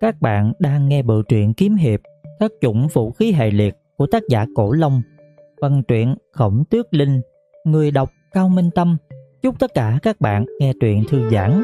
Các bạn đang nghe bộ truyện kiếm hiệp Thất chủng vũ khí hệ liệt của tác giả Cổ Long. Phần truyện Khổng Tước Linh. Người đọc Cao Minh Tâm. Chúc tất cả các bạn nghe truyện thư giãn.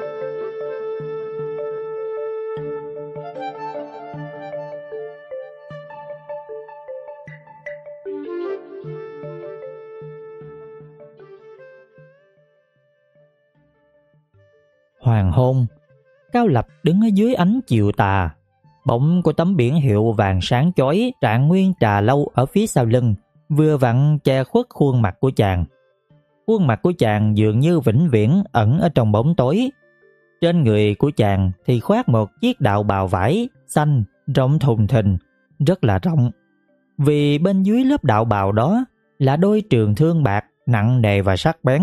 Hoàng hôn, Cao Lập đứng ở dưới ánh chiều tà. Bóng của tấm biển hiệu vàng sáng chói Trạng Nguyên Trà Lâu ở phía sau lưng vừa vặn che khuất khuôn mặt của chàng. Khuôn mặt của chàng dường như vĩnh viễn ẩn ở trong bóng tối. Trên người của chàng thì khoác một chiếc đạo bào vải xanh rộng thùng thình, rất là rộng. Vì bên dưới lớp đạo bào đó là đôi trường thương bạc nặng nề và sắc bén.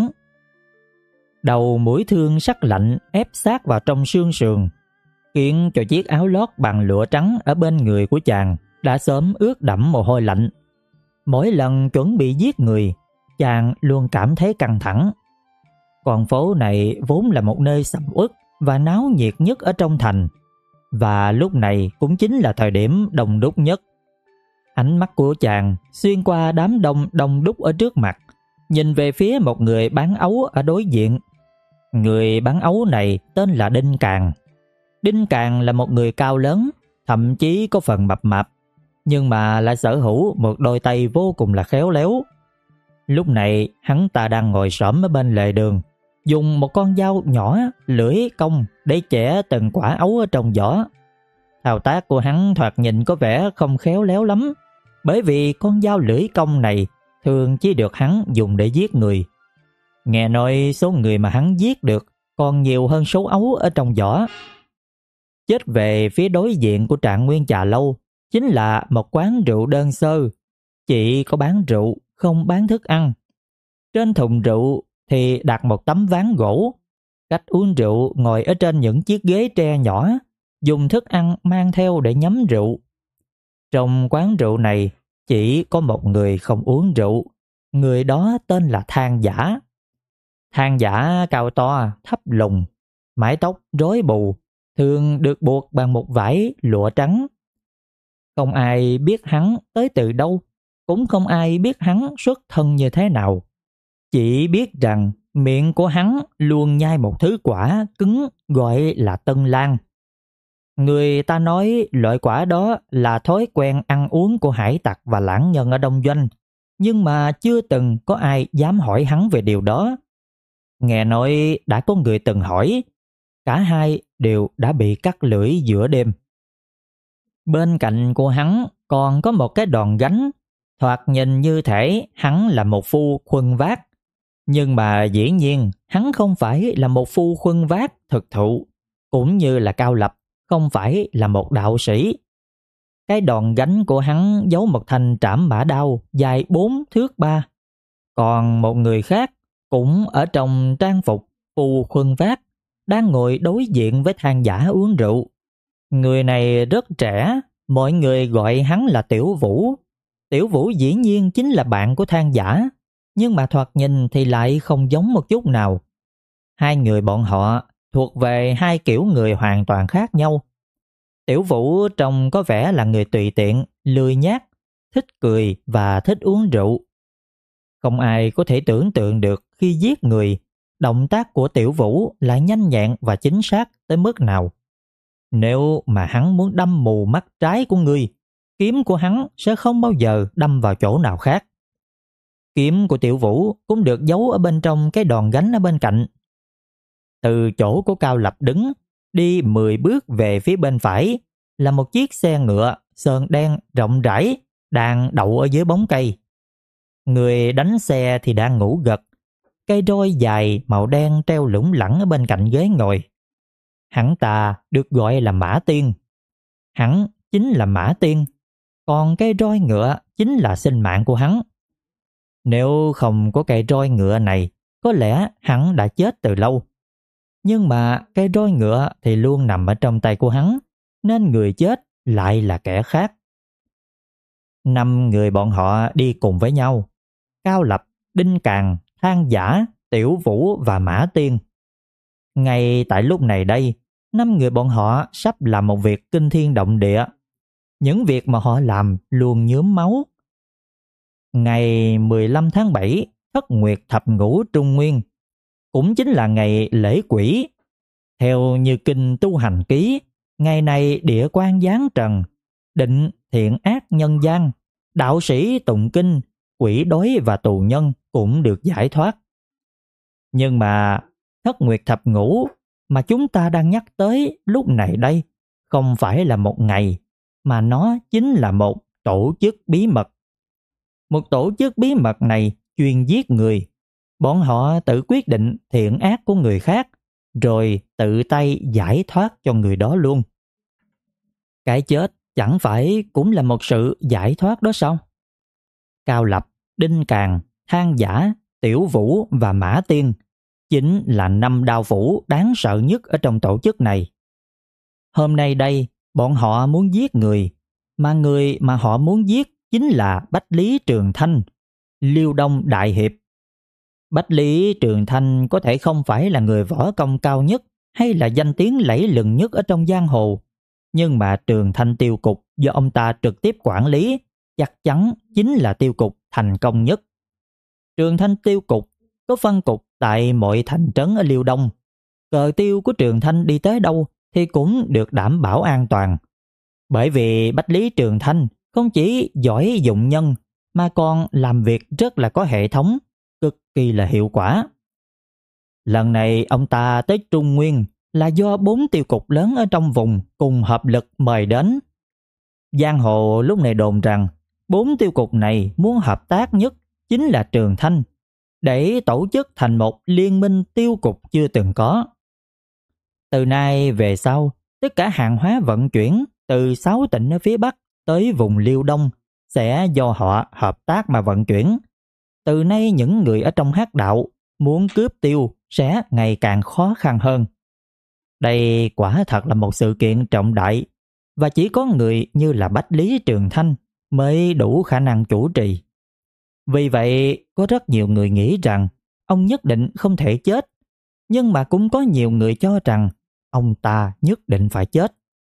Đầu mũi thương sắc lạnh ép sát vào trong xương sườn, khiến cho chiếc áo lót bằng lụa trắng ở bên người của chàng đã sớm ướt đẫm mồ hôi lạnh. Mỗi lần chuẩn bị giết người, chàng luôn cảm thấy căng thẳng. Con phố này vốn là một nơi sầm uất và náo nhiệt nhất ở trong thành, và lúc này cũng chính là thời điểm đông đúc nhất. Ánh mắt của chàng xuyên qua đám đông đông đúc ở trước mặt, nhìn về phía một người bán ấu ở đối diện. Người bán ấu này tên là Đinh Càng. Đinh Càng là một người cao lớn, thậm chí có phần mập mạp, nhưng mà lại sở hữu một đôi tay vô cùng là khéo léo. Lúc này hắn ta đang ngồi xổm ở bên lề đường, dùng một con dao nhỏ lưỡi cong để chẻ từng quả ấu ở trong vỏ. Thao tác của hắn thoạt nhìn có vẻ không khéo léo lắm, bởi vì con dao lưỡi cong này thường chỉ được hắn dùng để giết người. Nghe nói số người mà hắn giết được còn nhiều hơn số ấu ở trong vỏ. Chết về phía đối diện của Trạng Nguyên Trà Lâu chính là một quán rượu đơn sơ, chỉ có bán rượu, không bán thức ăn. Trên thùng rượu thì đặt một tấm ván gỗ. Khách uống rượu ngồi ở trên những chiếc ghế tre nhỏ, dùng thức ăn mang theo để nhấm rượu. Trong quán rượu này chỉ có một người không uống rượu, người đó tên là Than Giả. Than Giả cao to, thấp lùn, mái tóc rối bù, thường được buộc bằng một vải lụa trắng. Không ai biết hắn tới từ đâu, cũng không ai biết hắn xuất thân như thế nào. Chỉ biết rằng miệng của hắn luôn nhai một thứ quả cứng gọi là tân lan. Người ta nói loại quả đó là thói quen ăn uống của hải tặc và lãng nhân ở Đông Doanh, nhưng mà chưa từng có ai dám hỏi hắn về điều đó. Nghe nói đã có người từng hỏi, cả hai đều đã bị cắt lưỡi giữa đêm. Bên cạnh của hắn còn có một cái đòn gánh, thoạt nhìn như thể hắn là một phu khuân vác. Nhưng mà dĩ nhiên hắn không phải là một phu khuân vác thực thụ, cũng như là Cao Lập không phải là một đạo sĩ. Cái đòn gánh của hắn giấu một thanh trảm mã đao dài 4 thước 3. Còn một người khác cũng ở trong trang phục phu khuân vác, đang ngồi đối diện với Than Giả uống rượu. Người này rất trẻ, mọi người gọi hắn là Tiểu Vũ. Tiểu Vũ dĩ nhiên chính là bạn của Than Giả, nhưng mà thoạt nhìn thì lại không giống một chút nào. Hai người bọn họ thuộc về hai kiểu người hoàn toàn khác nhau. Tiểu Vũ trông có vẻ là người tùy tiện, lười nhác, thích cười và thích uống rượu. Không ai có thể tưởng tượng được khi giết người, động tác của Tiểu Vũ lại nhanh nhẹn và chính xác tới mức nào. Nếu mà hắn muốn đâm mù mắt trái của ngươi, kiếm của hắn sẽ không bao giờ đâm vào chỗ nào khác. Kiếm của Tiểu Vũ cũng được giấu ở bên trong cái đòn gánh ở bên cạnh. Từ chỗ của Cao Lập đứng, đi 10 bước về phía bên phải là một chiếc xe ngựa sơn đen rộng rãi đang đậu ở dưới bóng cây. Người đánh xe thì đang ngủ gật, cây roi dài màu đen treo lủng lẳng ở bên cạnh ghế ngồi. Hắn ta được gọi là Mã Tiên. Hắn chính là Mã Tiên, còn cây roi ngựa chính là sinh mạng của hắn. Nếu không có cây roi ngựa này, có lẽ hắn đã chết từ lâu. Nhưng mà cây roi ngựa thì luôn nằm ở trong tay của hắn, nên người chết lại là kẻ khác. 5 người bọn họ đi cùng với nhau: Cao Lập, Đinh Càng, Than Giả, Tiểu Vũ và Mã Tiên. Ngay tại lúc này đây, 5 người bọn họ sắp làm một việc kinh thiên động địa. Những việc mà họ làm luôn nhuốm máu. Ngày 15 tháng 7, Thất Nguyệt Thập Ngũ Trung Nguyên, cũng chính là ngày lễ quỷ. Theo như kinh Tu Hành Ký, ngày này địa quan giáng trần, định thiện ác nhân gian, đạo sĩ tụng kinh, quỷ đói và tù nhân cũng được giải thoát. Nhưng mà Thất Nguyệt Thập Ngũ mà chúng ta đang nhắc tới lúc này đây không phải là một ngày, mà nó chính là một tổ chức bí mật. Một tổ chức bí mật này chuyên giết người. Bọn họ tự quyết định thiện ác của người khác, rồi tự tay giải thoát cho người đó luôn. Cái chết chẳng phải cũng là một sự giải thoát đó sao? Cao Lập, Đinh Càn, Thang Giả, Tiểu Vũ và Mã Tiên chính là 5 đao phủ đáng sợ nhất ở trong tổ chức này. Hôm nay đây, bọn họ muốn giết người, mà người mà họ muốn giết chính là Bách Lý Trường Thanh, Liêu Đông Đại Hiệp. Bách Lý Trường Thanh có thể không phải là người võ công cao nhất hay là danh tiếng lẫy lừng nhất ở trong giang hồ, nhưng mà Trường Thanh tiêu cục do ông ta trực tiếp quản lý chắc chắn chính là tiêu cục thành công nhất. Trường Thanh tiêu cục có phân cục tại mọi thành trấn ở Liêu Đông. Cờ tiêu của Trường Thanh đi tới đâu thì cũng được đảm bảo an toàn. Bởi vì Bách Lý Trường Thanh không chỉ giỏi dụng nhân mà còn làm việc rất là có hệ thống, cực kỳ là hiệu quả. Lần này ông ta tới Trung Nguyên là do 4 tiêu cục lớn ở trong vùng cùng hợp lực mời đến. Giang hồ lúc này đồn rằng 4 tiêu cục này muốn hợp tác nhất chính là Trường Thanh, để tổ chức thành một liên minh tiêu cục chưa từng có. Từ nay về sau, tất cả hàng hóa vận chuyển từ 6 tỉnh ở phía Bắc tới vùng Liêu Đông sẽ do họ hợp tác mà vận chuyển. Từ nay những người ở trong Hắc đạo muốn cướp tiêu sẽ ngày càng khó khăn hơn. Đây quả thật là một sự kiện trọng đại, và chỉ có người như là Bách Lý Trường Thanh mới đủ khả năng chủ trì. Vì vậy, có rất nhiều người nghĩ rằng ông nhất định không thể chết, nhưng mà cũng có nhiều người cho rằng ông ta nhất định phải chết.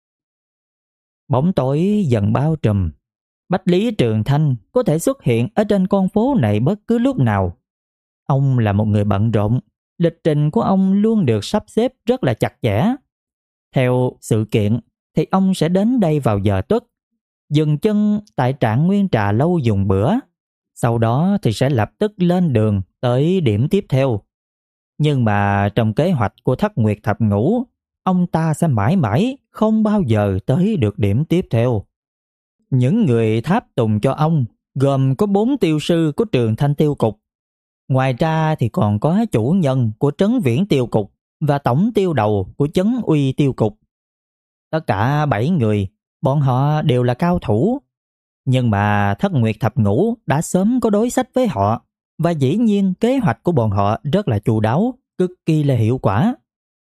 Bóng tối dần bao trùm. Bách Lý Trường Thanh có thể xuất hiện ở trên con phố này bất cứ lúc nào. Ông là một người bận rộn, lịch trình của ông luôn được sắp xếp rất là chặt chẽ. Theo sự kiện thì ông sẽ đến đây vào giờ tuất, dừng chân tại Trạng Nguyên Trà Lâu dùng bữa. Sau đó thì sẽ lập tức lên đường tới điểm tiếp theo. Nhưng mà trong kế hoạch của Thất Nguyệt Thập Ngũ, ông ta sẽ mãi mãi không bao giờ tới được điểm tiếp theo. Những người tháp tùng cho ông gồm có 4 tiêu sư của Trường Thanh tiêu cục. Ngoài ra thì còn có chủ nhân của Trấn Viễn tiêu cục và tổng tiêu đầu của Trấn Uy tiêu cục. Tất cả 7 người, bọn họ đều là cao thủ. Nhưng mà Thất Nguyệt Thập Ngũ đã sớm có đối sách với họ, và dĩ nhiên kế hoạch của bọn họ rất là chu đáo, cực kỳ là hiệu quả.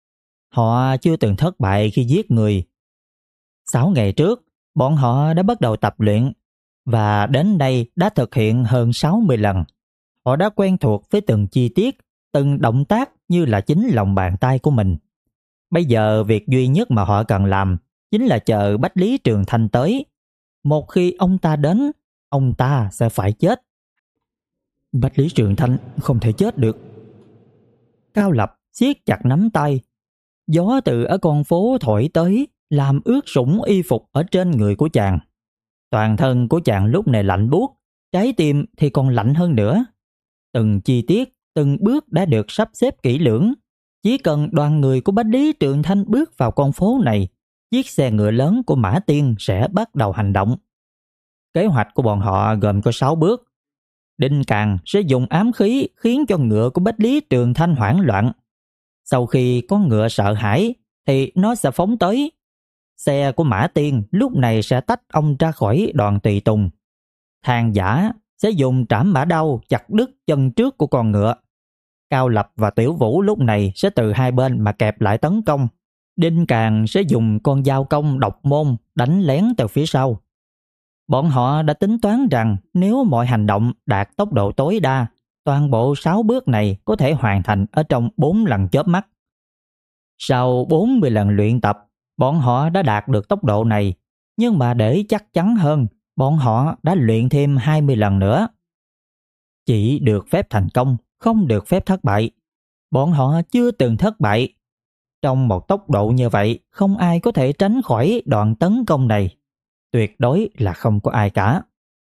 Họ chưa từng thất bại khi giết người. 6 ngày trước, bọn họ đã bắt đầu tập luyện, và đến đây đã thực hiện hơn 60 lần. Họ đã quen thuộc với từng chi tiết, từng động tác như là chính lòng bàn tay của mình. Bây giờ việc duy nhất mà họ cần làm chính là chờ Bách Lý Trường Thanh tới. Một khi ông ta đến, ông ta sẽ phải chết. Bách Lý Trường Thanh không thể chết được. Cao Lập siết chặt nắm tay. Gió từ ở con phố thổi tới, làm ướt sũng y phục ở trên người của chàng. Toàn thân của chàng lúc này lạnh buốt, trái tim thì còn lạnh hơn nữa. Từng chi tiết, từng bước đã được sắp xếp kỹ lưỡng. Chỉ cần đoàn người của Bách Lý Trường Thanh bước vào con phố này, chiếc xe ngựa lớn của Mã Tiên sẽ bắt đầu hành động. Kế hoạch của bọn họ gồm có 6 bước. Đinh Càn sẽ dùng ám khí khiến cho ngựa của Bách Lý Trường Thanh hoảng loạn. Sau khi con ngựa sợ hãi thì nó sẽ phóng tới. Xe của Mã Tiên lúc này sẽ tách ông ra khỏi đoàn tùy tùng. Thang Giả sẽ dùng trảm mã đao chặt đứt chân trước của con ngựa. Cao Lập và Tiểu Vũ lúc này sẽ từ hai bên mà kẹp lại tấn công. Đinh Càn sẽ dùng con dao cong độc môn đánh lén từ phía sau. Bọn họ đã tính toán rằng nếu mọi hành động đạt tốc độ tối đa, toàn bộ 6 bước này có thể hoàn thành ở trong 4 lần chớp mắt. Sau 40 lần luyện tập, bọn họ đã đạt được tốc độ này, nhưng mà để chắc chắn hơn, bọn họ đã luyện thêm 20 lần nữa. Chỉ được phép thành công, không được phép thất bại. Bọn họ chưa từng thất bại. Trong một tốc độ như vậy, không ai có thể tránh khỏi đòn tấn công này. Tuyệt đối là không có ai cả.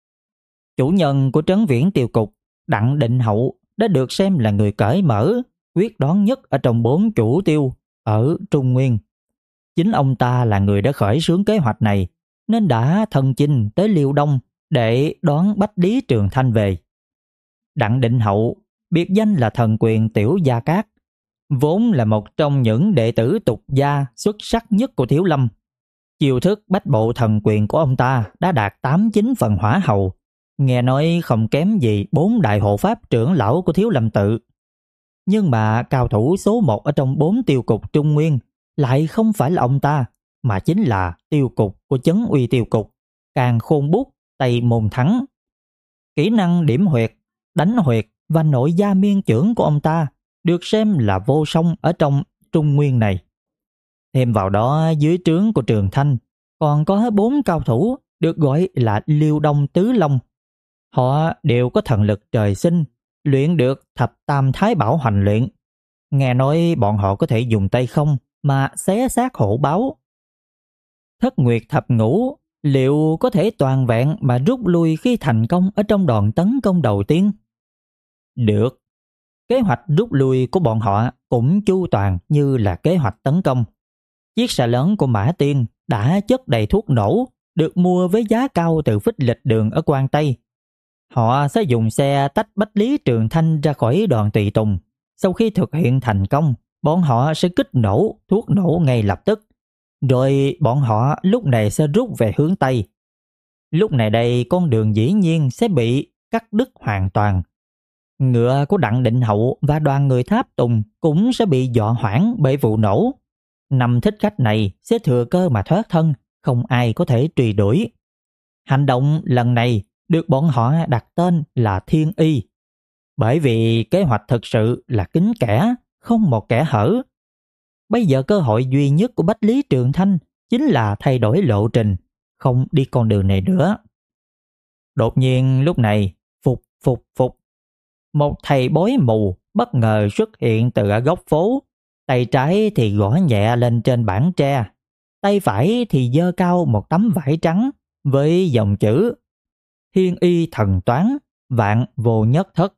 Chủ nhân của Trấn Viễn Tiêu Cục, Đặng Định Hậu, đã được xem là người cởi mở, quyết đoán nhất ở trong 4 chủ tiêu ở Trung Nguyên. Chính ông ta là người đã khởi xướng kế hoạch này, nên đã thân chinh tới Liêu Đông để đón Bách Lý Trường Thanh về. Đặng Định Hậu, biệt danh là thần quyền Tiểu Gia Cát, vốn là một trong những đệ tử tục gia xuất sắc nhất của Thiếu Lâm. Chiêu thức bách bộ thần quyền của ông ta đã đạt 8-9 phần hỏa hầu, nghe nói không kém gì 4 đại hộ pháp trưởng lão của Thiếu Lâm tự. Nhưng mà cao thủ số 1 ở trong 4 tiêu cục Trung Nguyên lại không phải là ông ta, mà chính là tiêu cục của Chấn Uy Tiêu Cục, Càn Khôn Bút Tây Môn Thắng. Kỹ năng điểm huyệt, đánh huyệt và nội gia miên chưởng của ông ta được xem là vô song ở trong Trung Nguyên này. Thêm vào đó, dưới trướng của Trường Thanh còn có 4 cao thủ được gọi là Liêu Đông Tứ Long. Họ đều có thần lực trời sinh, luyện được thập tam thái bảo hoành luyện. Nghe nói bọn họ có thể dùng tay không mà xé xác hổ báo. Thất Nguyệt Thập Ngũ liệu có thể toàn vẹn mà rút lui khi thành công ở trong đòn tấn công đầu tiên? Được. Kế hoạch rút lui của bọn họ cũng chu toàn như là kế hoạch tấn công. Chiếc xe lớn của Mã Tiên đã chất đầy thuốc nổ, được mua với giá cao từ Phích Lịch Đường ở Quan Tây. Họ sẽ dùng xe tách Bách Lý Trường Thanh ra khỏi đoàn tùy tùng. Sau khi thực hiện thành công, bọn họ sẽ kích nổ thuốc nổ ngay lập tức. Rồi bọn họ lúc này sẽ rút về hướng Tây. Lúc này đây con đường dĩ nhiên sẽ bị cắt đứt hoàn toàn. Ngựa của Đặng Định Hậu và đoàn người Tháp Tùng cũng sẽ bị dọa hoảng bởi vụ nổ. 5 thích khách này sẽ thừa cơ mà thoát thân, không ai có thể truy đuổi. Hành động lần này được bọn họ đặt tên là Thiên Y, bởi vì kế hoạch thực sự là kín kẽ, không một kẽ hở. Bây giờ cơ hội duy nhất của Bách Lý Trường Thanh chính là thay đổi lộ trình, không đi con đường này nữa. Đột nhiên lúc này, phục, một thầy bói mù bất ngờ xuất hiện từ ở góc phố. Tay trái thì gõ nhẹ lên trên bảng tre, tay phải thì giơ cao một tấm vải trắng với dòng chữ Thiên Y thần toán, vạn vô nhất thất.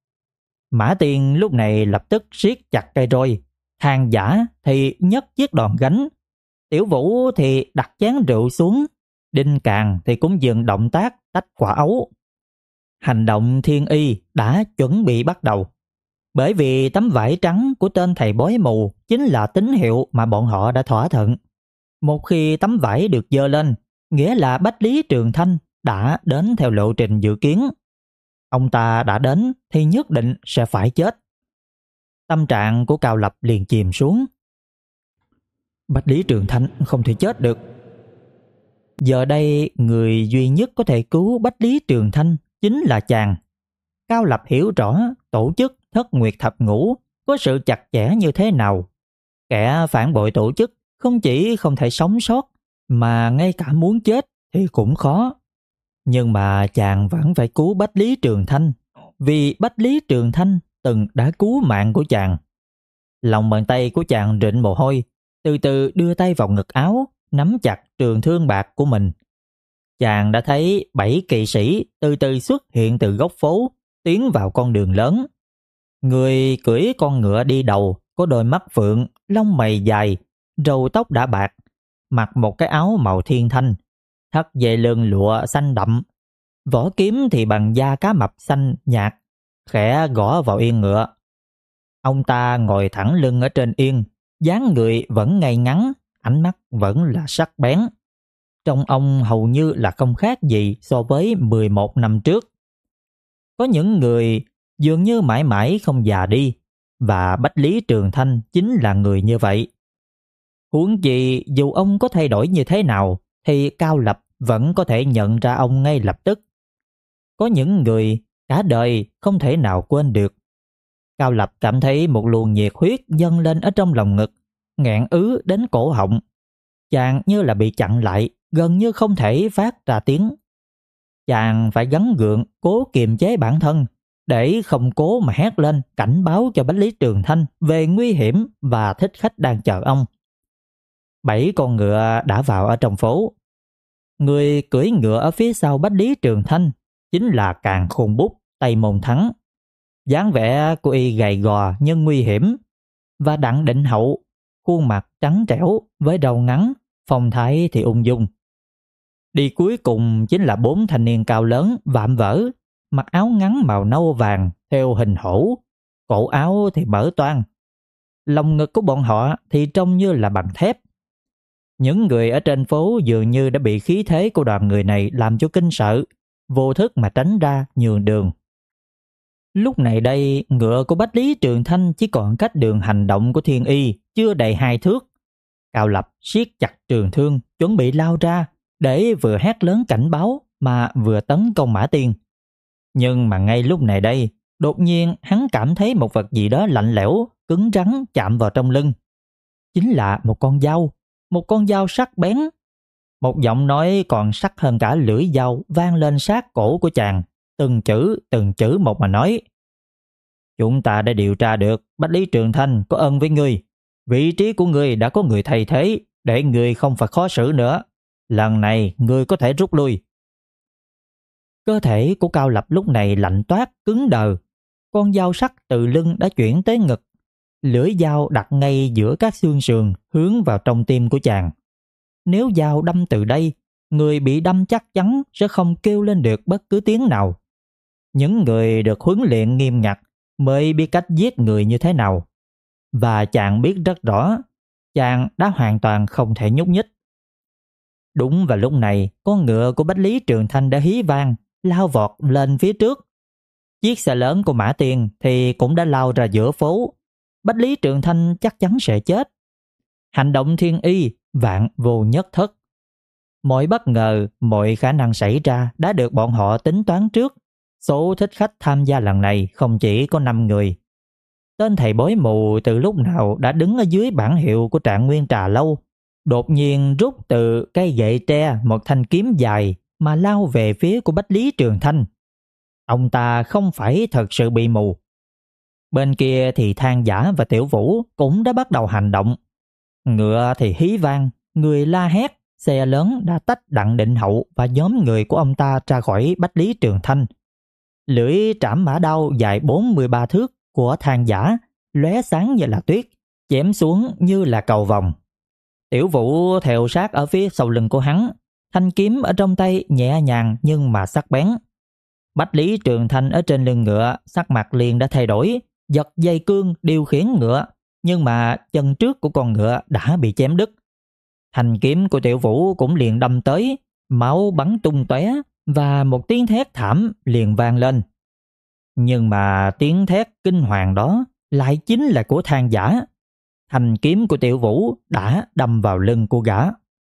Mã Tiên lúc này lập tức siết chặt cây roi, Hàng Giả thì nhấc chiếc đòn gánh, Tiểu Vũ thì đặt chén rượu xuống, Đinh Càn thì cũng dừng động tác tách quả ấu. Hành động Thiên Y đã chuẩn bị bắt đầu. Bởi vì tấm vải trắng của tên thầy bói mù chính là tín hiệu mà bọn họ đã thỏa thuận. Một khi tấm vải được dơ lên, nghĩa là Bách Lý Trường Thanh đã đến theo lộ trình dự kiến. Ông ta đã đến thì nhất định sẽ phải chết. Tâm trạng của Cao Lập liền chìm xuống. Bách Lý Trường Thanh không thể chết được. Giờ đây người duy nhất có thể cứu Bách Lý Trường Thanh chính là chàng. Cao Lập hiểu rõ tổ chức Thất Nguyệt Thập Ngũ có sự chặt chẽ như thế nào. Kẻ phản bội tổ chức không chỉ không thể sống sót, mà ngay cả muốn chết thì cũng khó. Nhưng mà chàng vẫn phải cứu Bách Lý Trường Thanh, vì Bách Lý Trường Thanh từng đã cứu mạng của chàng. Lòng bàn tay của chàng rịn mồ hôi, từ từ đưa tay vào ngực áo, nắm chặt trường thương bạc của mình. Chàng đã thấy 7 kỵ sĩ từ từ xuất hiện từ góc phố, tiến vào con đường lớn. Người cưỡi con ngựa đi đầu có đôi mắt phượng, lông mày dài, râu tóc đã bạc, mặc một cái áo màu thiên thanh, thắt dây lưng lụa xanh đậm, vỏ kiếm thì bằng da cá mập xanh nhạt, khẽ gõ vào yên ngựa. Ông ta ngồi thẳng lưng ở trên yên, dáng người vẫn ngay ngắn, ánh mắt vẫn là sắc bén. Trông ông hầu như là không khác gì so với 11 năm trước. Có những người dường như mãi mãi không già đi, và Bách Lý Trường Thanh chính là người như vậy. Huống chi dù ông có thay đổi như thế nào thì Cao Lập vẫn có thể nhận ra ông ngay lập tức. Có những người cả đời không thể nào quên được. Cao Lập cảm thấy một luồng nhiệt huyết dâng lên ở trong lòng ngực, nghẹn ứ đến cổ họng. Chàng như là bị chặn lại, gần như không thể phát ra tiếng. Chàng phải gắng gượng cố kiềm chế bản thân để không cố mà hét lên cảnh báo cho Bách Lý Trường Thanh về nguy hiểm và thích khách đang chờ ông. 7 con ngựa đã vào ở trong phố. Người cưỡi ngựa ở phía sau Bách Lý Trường Thanh chính là Càn Khôn Bút, Tây Môn Thắng. Dáng vẻ của y gầy gò nhưng nguy hiểm, và Đặng Định Hậu, khuôn mặt trắng trẻo với đầu ngắn, phong thái thì ung dung. Đi cuối cùng chính là 4 thanh niên cao lớn vạm vỡ, mặc áo ngắn màu nâu vàng theo hình hổ, cổ áo thì mở toang. Lồng ngực của bọn họ thì trông như là bằng thép. Những người ở trên phố dường như đã bị khí thế của đoàn người này làm cho kinh sợ, vô thức mà tránh ra nhường đường. Lúc này đây, ngựa của Bách Lý Trường Thanh chỉ còn cách đường hành động của Thiên Y chưa đầy 2 thước. Cao Lập siết chặt trường thương, chuẩn bị lao ra để vừa hét lớn cảnh báo mà vừa tấn công Mã Tiên. Nhưng mà ngay lúc này đây, đột nhiên hắn cảm thấy một vật gì đó lạnh lẽo, cứng rắn chạm vào trong lưng. Chính là một con dao sắc bén. Một giọng nói còn sắc hơn cả lưỡi dao vang lên sát cổ của chàng, từng chữ một mà nói: "Chúng ta đã điều tra được Bách Lý Trường Thanh có ân với ngươi. Vị trí của ngươi đã có người thay thế, để ngươi không phải khó xử nữa. Lần này ngươi có thể rút lui." Cơ thể của Cao Lập lúc này lạnh toát, cứng đờ. Con dao sắc từ lưng đã chuyển tới ngực. Lưỡi dao đặt ngay giữa các xương sườn hướng vào trong tim của chàng. Nếu dao đâm từ đây, người bị đâm chắc chắn sẽ không kêu lên được bất cứ tiếng nào. Những người được huấn luyện nghiêm ngặt mới biết cách giết người như thế nào. Và chàng biết rất rõ, chàng đã hoàn toàn không thể nhúc nhích. Đúng vào lúc này, con ngựa của Bách Lý Trường Thanh đã hí vang, lao vọt lên phía trước. Chiếc xe lớn của Mã Tiên thì cũng đã lao ra giữa phố. Bách Lý Trường Thanh chắc chắn sẽ chết. Hành động Thiên Y vạn vô nhất thất. Mọi bất ngờ, mọi khả năng xảy ra đã được bọn họ tính toán trước. Số thích khách tham gia lần này không chỉ có 5 người. Tên thầy bói mù từ lúc nào đã đứng ở dưới bảng hiệu của Trạng Nguyên Trà Lâu, đột nhiên rút từ cây gậy tre một thanh kiếm dài mà lao về phía của Bách Lý Trường Thanh. Ông ta không phải thật sự bị mù. Bên kia thì Thang Giả và Tiểu Vũ cũng đã bắt đầu hành động. Ngựa thì hí vang, người la hét, xe lớn đã tách Đặng Định Hậu và nhóm người của ông ta ra khỏi Bách Lý Trường Thanh. Lưỡi trảm mã đao dài 43 thước của Thang Giả lóe sáng như là tuyết, chém xuống như là cầu vồng. Tiểu Vũ theo sát ở phía sau lưng của hắn, thanh kiếm ở trong tay nhẹ nhàng nhưng mà sắc bén. Bách Lý Trường Thanh ở trên lưng ngựa, sắc mặt liền đã thay đổi, giật dây cương điều khiển ngựa, nhưng mà chân trước của con ngựa đã bị chém đứt. Thanh kiếm của Tiểu Vũ cũng liền đâm tới, máu bắn tung tóe và một tiếng thét thảm liền vang lên. Nhưng mà tiếng thét kinh hoàng đó lại chính là của Thang Giả. Thanh kiếm của Tiểu Vũ đã đâm vào lưng của gã.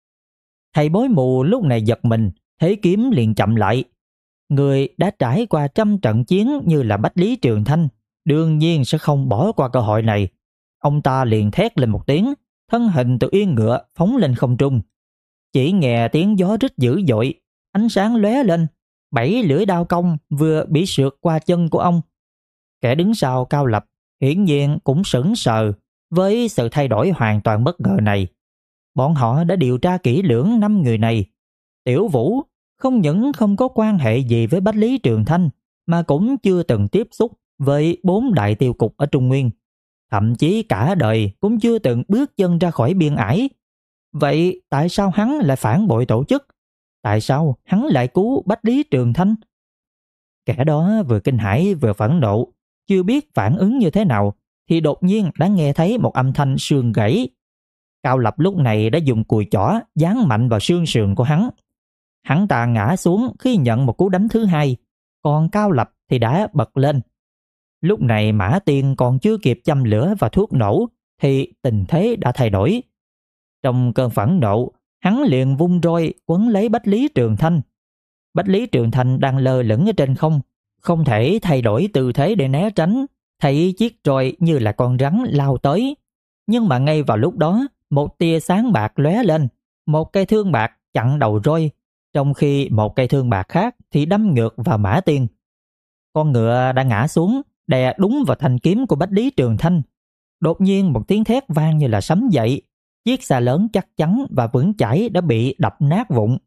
Thầy bói mù lúc này giật mình, thế kiếm liền chậm lại. Người đã trải qua trăm trận chiến như là Bách Lý Trường Thanh đương nhiên sẽ không bỏ qua cơ hội này. Ông ta liền thét lên một tiếng, thân hình từ yên ngựa phóng lên không trung. Chỉ nghe tiếng gió rít dữ dội, ánh sáng lóe lên, 7 lưỡi đao cong vừa bị sượt qua chân của ông. Kẻ đứng sau Cao Lập hiển nhiên cũng sững sờ với sự thay đổi hoàn toàn bất ngờ này. Bọn họ đã điều tra kỹ lưỡng 5 người này. Tiểu Vũ không những không có quan hệ gì với Bách Lý Trường Thanh, mà cũng chưa từng tiếp xúc với 4 đại tiêu cục ở Trung Nguyên. Thậm chí cả đời cũng chưa từng bước chân ra khỏi biên ải. Vậy tại sao hắn lại phản bội tổ chức? Tại sao hắn lại cứu Bách Lý Trường Thanh? Kẻ đó vừa kinh hãi vừa phẫn nộ, chưa biết phản ứng như thế nào, thì đột nhiên đã nghe thấy một âm thanh xương gãy. Cao Lập lúc này đã dùng cùi chỏ giáng mạnh vào xương sườn của hắn. Hắn ta ngã xuống khi nhận một cú đánh thứ hai, còn Cao Lập thì đã bật lên. Lúc này Mã Tiên còn chưa kịp châm lửa và thuốc nổ thì tình thế đã thay đổi. Trong cơn phẫn nộ, hắn liền vung roi quấn lấy Bách Lý Trường Thanh. Bách Lý Trường Thanh đang lơ lửng ở trên không, không thể thay đổi tư thế để né tránh, thấy chiếc roi như là con rắn lao tới. Nhưng mà ngay vào lúc đó, một tia sáng bạc lóe lên, một cây thương bạc chặn đầu roi, trong khi một cây thương bạc khác thì đâm ngược vào Mã Tiên. Con ngựa đã ngã xuống, đè đúng vào thanh kiếm của Bách Lý Trường Thanh. Đột nhiên một tiếng thét vang như là sấm dậy, chiếc xa lớn chắc chắn và vững chãi đã bị đập nát vụn.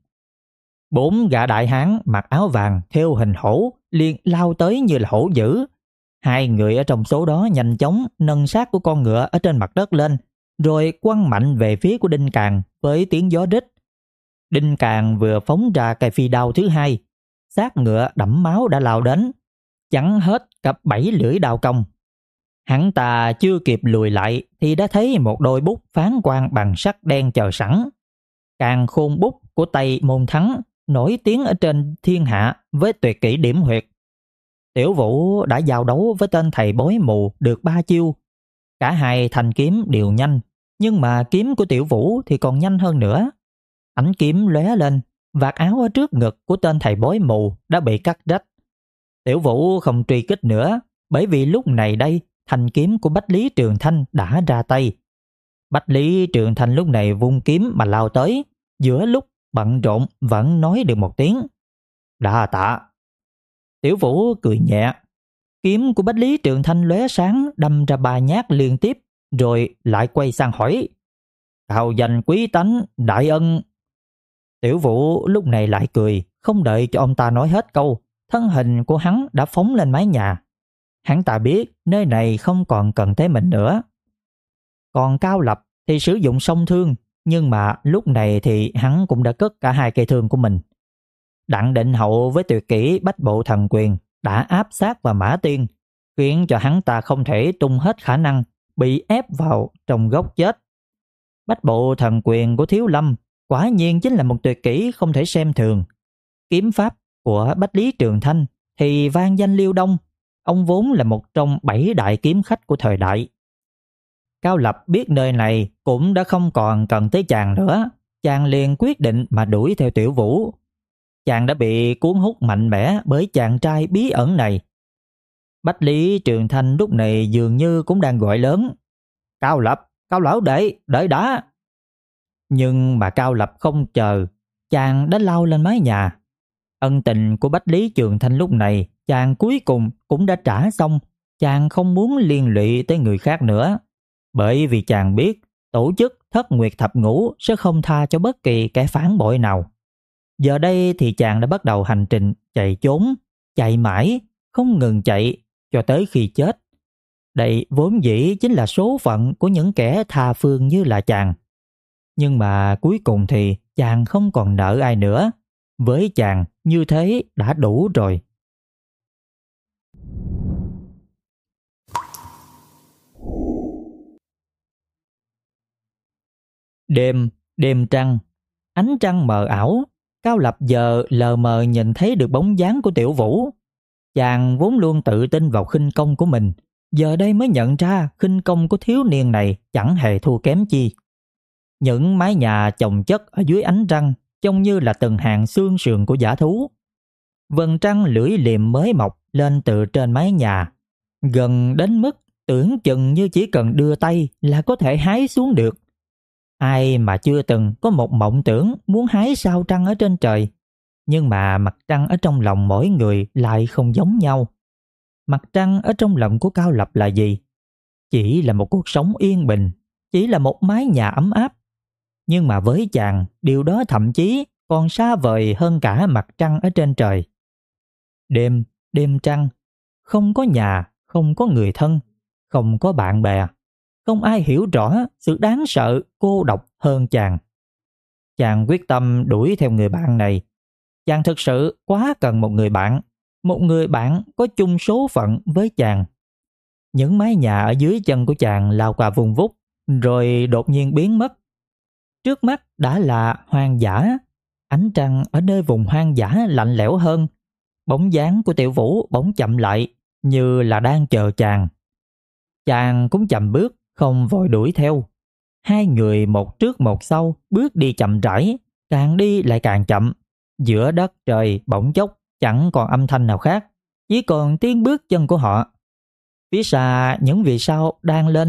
4 gã đại hán mặc áo vàng thêu hình hổ liền lao tới như là hổ dữ. 2 người ở trong số đó nhanh chóng nâng xác của con ngựa ở trên mặt đất lên, rồi quăng mạnh về phía của Đinh Càng với tiếng gió rít. Đinh Càng vừa phóng ra cây phi đao thứ hai, xác ngựa đẫm máu đã lao đến, chắn hết cặp 7 lưỡi đao cong. Hắn ta chưa kịp lùi lại thì đã thấy một đôi bút phán quan bằng sắt đen chờ sẵn. Càn khôn bút của Tây Môn Thắng nổi tiếng ở trên thiên hạ với tuyệt kỹ điểm huyệt. Tiểu Vũ đã giao đấu với tên thầy bói mù được 3 chiêu. Cả hai thanh kiếm đều nhanh, nhưng mà kiếm của Tiểu Vũ thì còn nhanh hơn nữa. Ánh kiếm lóe lên, vạt áo ở trước ngực của tên thầy bói mù đã bị cắt rách. Tiểu Vũ không truy kích nữa, bởi vì lúc này đây thanh kiếm của Bách Lý Trường Thanh đã ra tay. Bách Lý Trường Thanh lúc này vung kiếm mà lao tới, giữa lúc bận rộn vẫn nói được một tiếng đa tạ. Tiểu Vũ cười nhẹ, kiếm của Bách Lý Trường Thanh lóe sáng đâm ra 3 nhát liên tiếp, rồi lại quay sang hỏi: Cao danh quý tánh, đại ân. Tiểu Vũ lúc này lại cười, không đợi cho ông ta nói hết câu, thân hình của hắn đã phóng lên mái nhà. Hắn ta biết nơi này không còn cần tới mình nữa. Còn Cao Lập thì sử dụng song thương, nhưng mà lúc này thì hắn cũng đã cất cả 2 cây thương của mình. Đặng Định Hậu với tuyệt kỹ Bách Bộ Thần Quyền đã áp sát vào Mã Tiên, khiến cho hắn ta không thể tung hết khả năng, bị ép vào trong góc chết. Bách Bộ Thần Quyền của Thiếu Lâm quả nhiên chính là một tuyệt kỹ không thể xem thường. Kiếm pháp của Bách Lý Trường Thanh thì vang danh Liêu Đông, ông vốn là một trong 7 đại kiếm khách của thời đại. Cao Lập biết nơi này cũng đã không còn cần tới chàng nữa, chàng liền quyết định mà đuổi theo Tiểu Vũ. Chàng đã bị cuốn hút mạnh mẽ bởi chàng trai bí ẩn này. Bách Lý Trường Thanh lúc này dường như cũng đang gọi lớn: Cao Lập, Cao lão đệ, đợi đã. Nhưng mà Cao Lập không chờ, chàng đã lao lên mái nhà. Ân tình của Bách Lý Trường Thanh lúc này chàng cuối cùng cũng đã trả xong. Chàng không muốn liên lụy tới người khác nữa, bởi vì chàng biết tổ chức Thất Nguyệt Thập Ngũ sẽ không tha cho bất kỳ kẻ phản bội nào. Giờ đây thì chàng đã bắt đầu hành trình chạy trốn, chạy mãi, không ngừng chạy cho tới khi chết. Đây vốn dĩ chính là số phận của những kẻ tha phương như là chàng. Nhưng mà cuối cùng thì chàng không còn nợ ai nữa. Với chàng như thế đã đủ rồi. Đêm trăng, ánh trăng mờ ảo. Cao Lập giờ lờ mờ nhìn thấy được bóng dáng của Tiểu Vũ. Chàng vốn luôn tự tin vào khinh công của mình, giờ đây mới nhận ra khinh công của thiếu niên này chẳng hề thua kém chi. Những mái nhà chồng chất ở dưới ánh trăng trông như là từng hàng xương sườn của dã thú. Vầng trăng lưỡi liềm mới mọc lên từ trên mái nhà, gần đến mức tưởng chừng như chỉ cần đưa tay là có thể hái xuống được. Ai mà chưa từng có một mộng tưởng muốn hái sao trăng ở trên trời. Nhưng mà mặt trăng ở trong lòng mỗi người lại không giống nhau. Mặt trăng ở trong lòng của Cao Lập là gì? Chỉ là một cuộc sống yên bình, chỉ là một mái nhà ấm áp. Nhưng mà với chàng, điều đó thậm chí còn xa vời hơn cả mặt trăng ở trên trời. Đêm trăng, không có nhà, không có người thân, không có bạn bè. Không ai hiểu rõ sự đáng sợ, cô độc hơn chàng. Chàng quyết tâm đuổi theo người bạn này. Chàng thực sự quá cần một người bạn có chung số phận với chàng. Những mái nhà ở dưới chân của chàng lao qua vùng vút, rồi đột nhiên biến mất. Trước mắt đã là hoang dã. Ánh trăng ở nơi vùng hoang dã lạnh lẽo hơn. Bóng dáng của Tiểu Vũ bỗng chậm lại, như là đang chờ chàng. Chàng cũng chậm bước, không vội đuổi theo. 2 người một trước một sau, bước đi chậm rãi, càng đi lại càng chậm. Giữa đất trời bỗng chốc chẳng còn âm thanh nào khác, chỉ còn tiếng bước chân của họ. Phía xa những vì sao đang lên,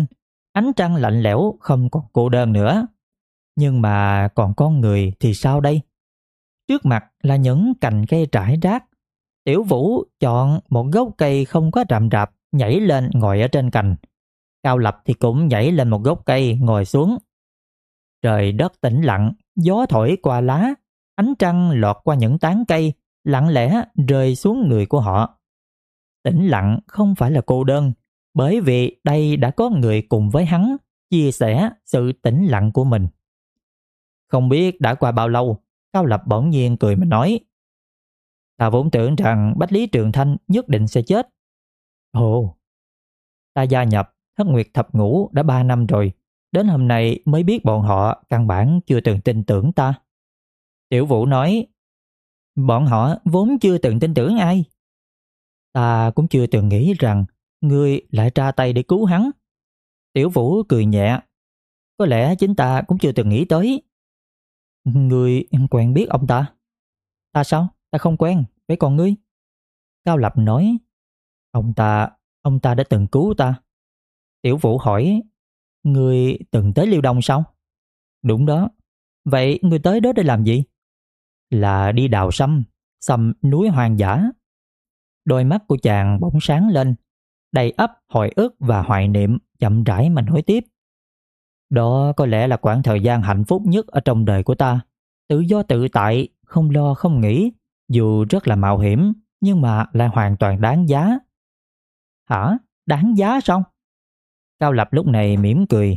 Ánh trăng lạnh lẽo không còn cô đơn nữa. Nhưng mà còn con người thì sao đây? Trước mặt là những cành cây rải rác. Tiểu Vũ chọn một gốc cây không có rậm rạp, nhảy lên ngồi ở trên cành. Cao Lập thì cũng nhảy lên một gốc cây ngồi xuống. Trời đất tĩnh lặng, gió thổi qua lá, ánh trăng lọt qua những tán cây, lặng lẽ rơi xuống người của họ. Tĩnh lặng không phải là cô đơn, bởi vì đây đã có người cùng với hắn chia sẻ sự tĩnh lặng của mình. Không biết đã qua bao lâu, Cao Lập bỗng nhiên cười mà nói: "Ta vốn tưởng rằng Bách Lý Trường Thanh nhất định sẽ chết. Ồ, ta gia nhập Thất Nguyệt Thập Ngũ đã 3 năm rồi, đến hôm nay mới biết bọn họ căn bản chưa từng tin tưởng ta." Tiểu Vũ nói: "Bọn họ vốn chưa từng tin tưởng ai. Ta cũng chưa từng nghĩ rằng ngươi lại ra tay để cứu hắn." Tiểu Vũ cười nhẹ: "Có lẽ chính ta cũng chưa từng nghĩ tới." "Ngươi quen biết ông ta?" "Ta sao? Ta không quen, với còn ngươi?" Cao Lập nói: Ông ta đã từng cứu ta." Tiểu Vũ hỏi: "Ngươi từng tới Liêu Đông sao?" "Đúng đó." "Vậy ngươi tới đó để làm gì?" "Là đi đào sâm, sâm núi hoang dã." Đôi mắt của chàng bỗng sáng lên, đầy ắp hồi ức và hoài niệm, chậm rãi mà nói tiếp: "Đó có lẽ là quãng thời gian hạnh phúc nhất ở trong đời của ta. Tự do tự tại, không lo không nghĩ, dù rất là mạo hiểm, nhưng mà lại hoàn toàn đáng giá." "Hả? Đáng giá sao?" Cao Lập lúc này mỉm cười: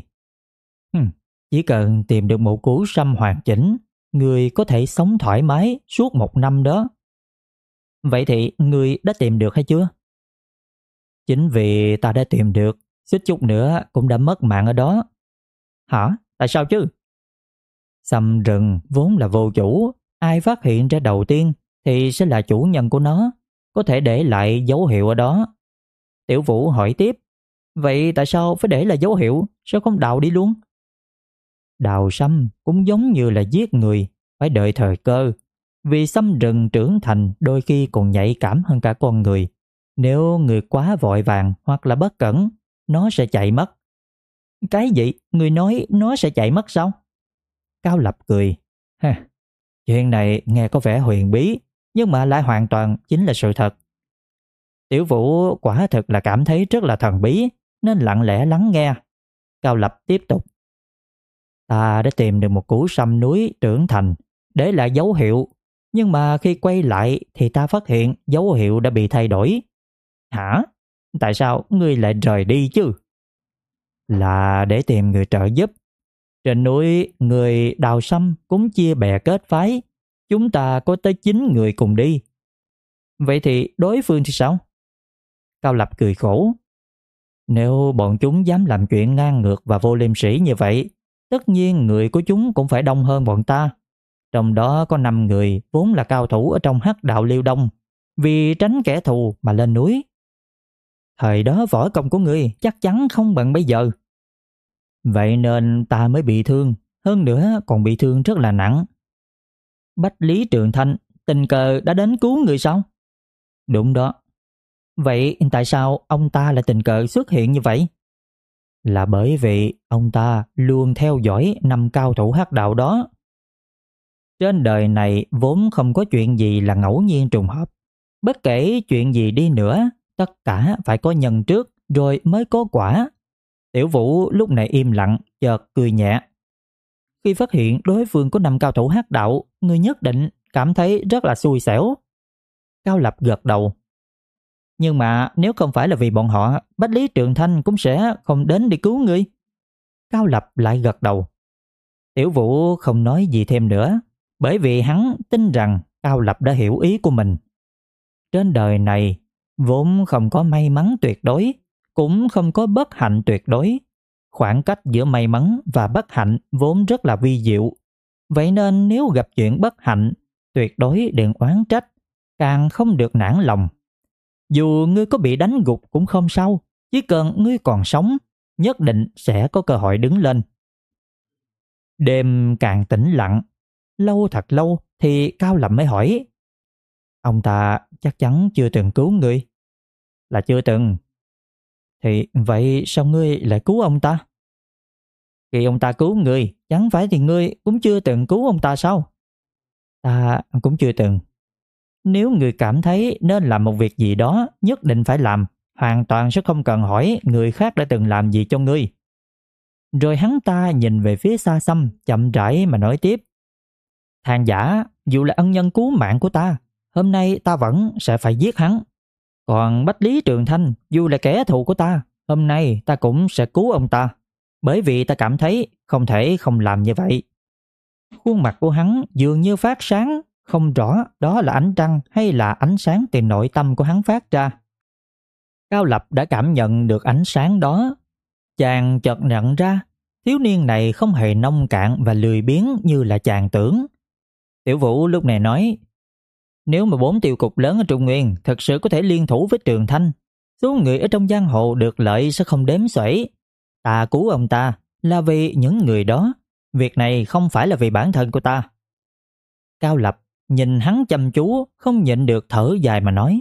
Chỉ cần tìm được một củ sâm hoàn chỉnh, người có thể sống thoải mái suốt 1 năm đó." "Vậy thì người đã tìm được hay chưa?" "Chính vì ta đã tìm được, suýt chút nữa cũng đã mất mạng ở đó." "Hả? Tại sao chứ?" "Sâm rừng vốn là vô chủ, ai phát hiện ra đầu tiên thì sẽ là chủ nhân của nó, có thể để lại dấu hiệu ở đó." Tiểu Vũ hỏi tiếp: "Vậy tại sao phải để lại dấu hiệu, sao không đào đi luôn?" "Đào sâm cũng giống như là giết người, phải đợi thời cơ. Vì sâm rừng trưởng thành đôi khi còn nhạy cảm hơn cả con người. Nếu người quá vội vàng hoặc là bất cẩn, nó sẽ chạy mất." "Cái gì? Người nói nó sẽ chạy mất sao?" Cao Lập cười: "Ha, chuyện này nghe có vẻ huyền bí, nhưng mà lại hoàn toàn chính là sự thật." Tiểu Vũ quả thực là cảm thấy rất là thần bí, nên lặng lẽ lắng nghe. Cao Lập tiếp tục: "Ta đã tìm được một củ sâm núi trưởng thành, để lại dấu hiệu, nhưng mà khi quay lại thì ta phát hiện dấu hiệu đã bị thay đổi." "Hả? Tại sao ngươi lại rời đi chứ?" "Là để tìm người trợ giúp. Trên núi người đào sâm cũng chia bè kết phái, chúng ta có tới 9 người cùng đi." "Vậy thì đối phương thì sao?" Cao Lập cười khổ: "Nếu bọn chúng dám làm chuyện ngang ngược và vô liêm sỉ như vậy, tất nhiên người của chúng cũng phải đông hơn bọn ta. Trong đó có 5 người vốn là cao thủ ở trong Hắc Đạo Liêu Đông, vì tránh kẻ thù mà lên núi. Thời đó võ công của ngươi chắc chắn không bằng bây giờ. Vậy nên ta mới bị thương, hơn nữa còn bị thương rất là nặng." "Bách Lý Trường Thanh tình cờ đã đến cứu người sao?" "Đúng đó." "Vậy tại sao ông ta lại tình cờ xuất hiện như vậy?" "Là bởi vì ông ta luôn theo dõi 5 cao thủ Hắc Đạo đó." Trên đời này vốn không có chuyện gì là ngẫu nhiên trùng hợp. Bất kể chuyện gì đi nữa, tất cả phải có nhân trước rồi mới có quả. Tiểu Vũ lúc này im lặng, chợt cười nhẹ: "Khi phát hiện đối phương có 5 cao thủ Hắc Đạo, người nhất định cảm thấy rất là xui xẻo." Cao Lập gật đầu: "Nhưng mà nếu không phải là vì bọn họ, Bách Lý Trường Thanh cũng sẽ không đến để cứu ngươi." Cao Lập lại gật đầu. Tiểu Vũ không nói gì thêm nữa, bởi vì hắn tin rằng Cao Lập đã hiểu ý của mình. Trên đời này vốn không có may mắn tuyệt đối, cũng không có bất hạnh tuyệt đối. Khoảng cách giữa may mắn và bất hạnh vốn rất là vi diệu. Vậy nên nếu gặp chuyện bất hạnh, tuyệt đối đừng oán trách, càng không được nản lòng. Dù ngươi có bị đánh gục cũng không sao, chỉ cần ngươi còn sống, nhất định sẽ có cơ hội đứng lên. Đêm càng tĩnh lặng, lâu thật lâu thì Cao Lập mới hỏi: "Ông ta chắc chắn chưa từng cứu ngươi?" "Là chưa từng." "Thì vậy sao ngươi lại cứu ông ta?" Khi ông ta cứu ngươi, chẳng phải thì ngươi cũng chưa từng cứu ông ta sao? Ta cũng chưa từng. Nếu ngươi cảm thấy nên làm một việc gì đó nhất định phải làm, hoàn toàn sẽ không cần hỏi người khác đã từng làm gì cho ngươi. Rồi hắn ta nhìn về phía xa xăm, chậm rãi mà nói tiếp. Thằng giả, dù là ân nhân cứu mạng của ta, hôm nay ta vẫn sẽ phải giết hắn. Còn Bách Lý Trường Thanh, dù là kẻ thù của ta, hôm nay ta cũng sẽ cứu ông ta. Bởi vì ta cảm thấy không thể không làm như vậy. Khuôn mặt của hắn dường như phát sáng, không rõ đó là ánh trăng hay là ánh sáng từ nội tâm của hắn phát ra. Cao Lập đã cảm nhận được ánh sáng đó. Chàng chợt nhận ra, thiếu niên này không hề nông cạn và lười biếng như là chàng tưởng. Tiểu Vũ lúc này nói, nếu mà 4 tiêu cục lớn ở Trung Nguyên thật sự có thể liên thủ với Trường Thanh, số người ở trong giang hồ được lợi sẽ không đếm xuể. Ta cứu ông ta là vì những người đó, việc này không phải là vì bản thân của ta. Cao Lập nhìn hắn chăm chú, không nhịn được thở dài mà nói,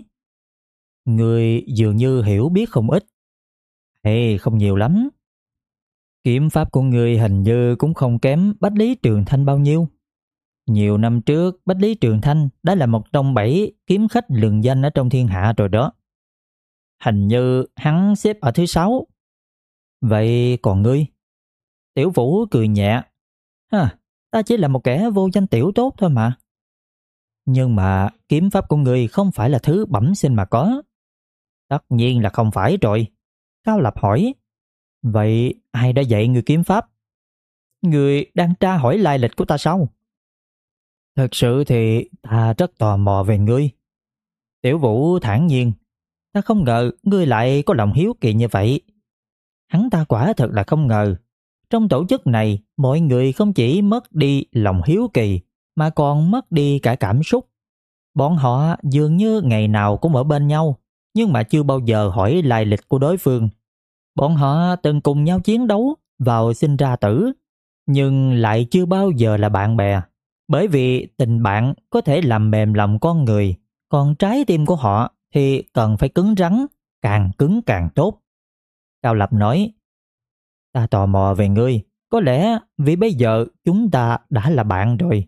người dường như hiểu biết không ít. Không nhiều lắm. Kiếm pháp của người hình như cũng không kém Bách Lý Trường Thanh bao nhiêu. Nhiều năm trước, Bách Lý Trường Thanh đã là một trong 7 kiếm khách lừng danh ở trong thiên hạ rồi đó. Hình như hắn xếp ở thứ 6. Vậy còn ngươi? Tiểu Vũ cười nhẹ. Ta chỉ là một kẻ vô danh tiểu tốt thôi mà. Nhưng mà kiếm pháp của ngươi không phải là thứ bẩm sinh mà có. Tất nhiên là không phải rồi. Cao Lập hỏi. Vậy ai đã dạy ngươi kiếm pháp? Ngươi đang tra hỏi lai lịch của ta sao? Thật sự thì ta rất tò mò về ngươi. Tiểu Vũ thản nhiên. Ta không ngờ ngươi lại có lòng hiếu kỳ như vậy. Hắn ta quả thật là không ngờ. Trong tổ chức này, mọi người không chỉ mất đi lòng hiếu kỳ, mà còn mất đi cả cảm xúc. Bọn họ dường như ngày nào cũng ở bên nhau, nhưng mà chưa bao giờ hỏi lai lịch của đối phương. Bọn họ từng cùng nhau chiến đấu, vào sinh ra tử, nhưng lại chưa bao giờ là bạn bè. Bởi vì tình bạn có thể làm mềm lòng con người, còn trái tim của họ thì cần phải cứng rắn, càng cứng càng tốt. Cao Lập nói, ta tò mò về ngươi, có lẽ vì bây giờ chúng ta đã là bạn rồi.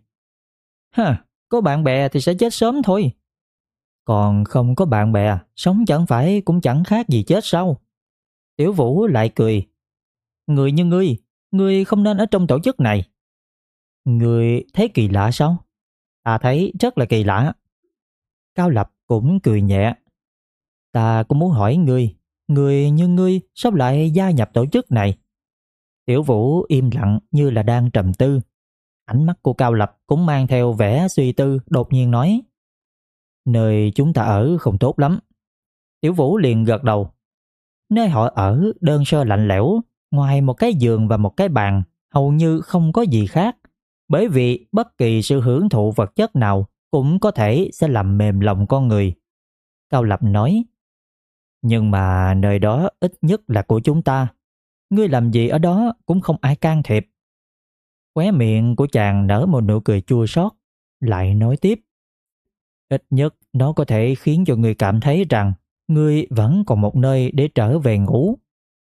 Có bạn bè thì sẽ chết sớm thôi. Còn không có bạn bè, sống chẳng phải cũng chẳng khác gì chết sao? Tiểu Vũ lại cười. Người như ngươi không nên ở trong tổ chức này. Ngươi thấy kỳ lạ sao? Ta thấy rất là kỳ lạ. Cao Lập cũng cười nhẹ. Ta cũng muốn hỏi ngươi, người như ngươi sao lại gia nhập tổ chức này? Tiểu Vũ im lặng như là đang trầm tư. Ánh mắt của Cao Lập cũng mang theo vẻ suy tư, đột nhiên nói, nơi chúng ta ở không tốt lắm. Tiểu Vũ liền gật đầu. Nơi họ ở đơn sơ lạnh lẽo, ngoài một cái giường và một cái bàn, hầu như không có gì khác. Bởi vì bất kỳ sự hưởng thụ vật chất nào cũng có thể sẽ làm mềm lòng con người. Cao Lập nói, nhưng mà nơi đó ít nhất là của chúng ta. Ngươi làm gì ở đó cũng không ai can thiệp. Khóe miệng của chàng nở một nụ cười chua xót, lại nói tiếp, ít nhất nó có thể khiến cho người cảm thấy rằng ngươi vẫn còn một nơi để trở về ngủ.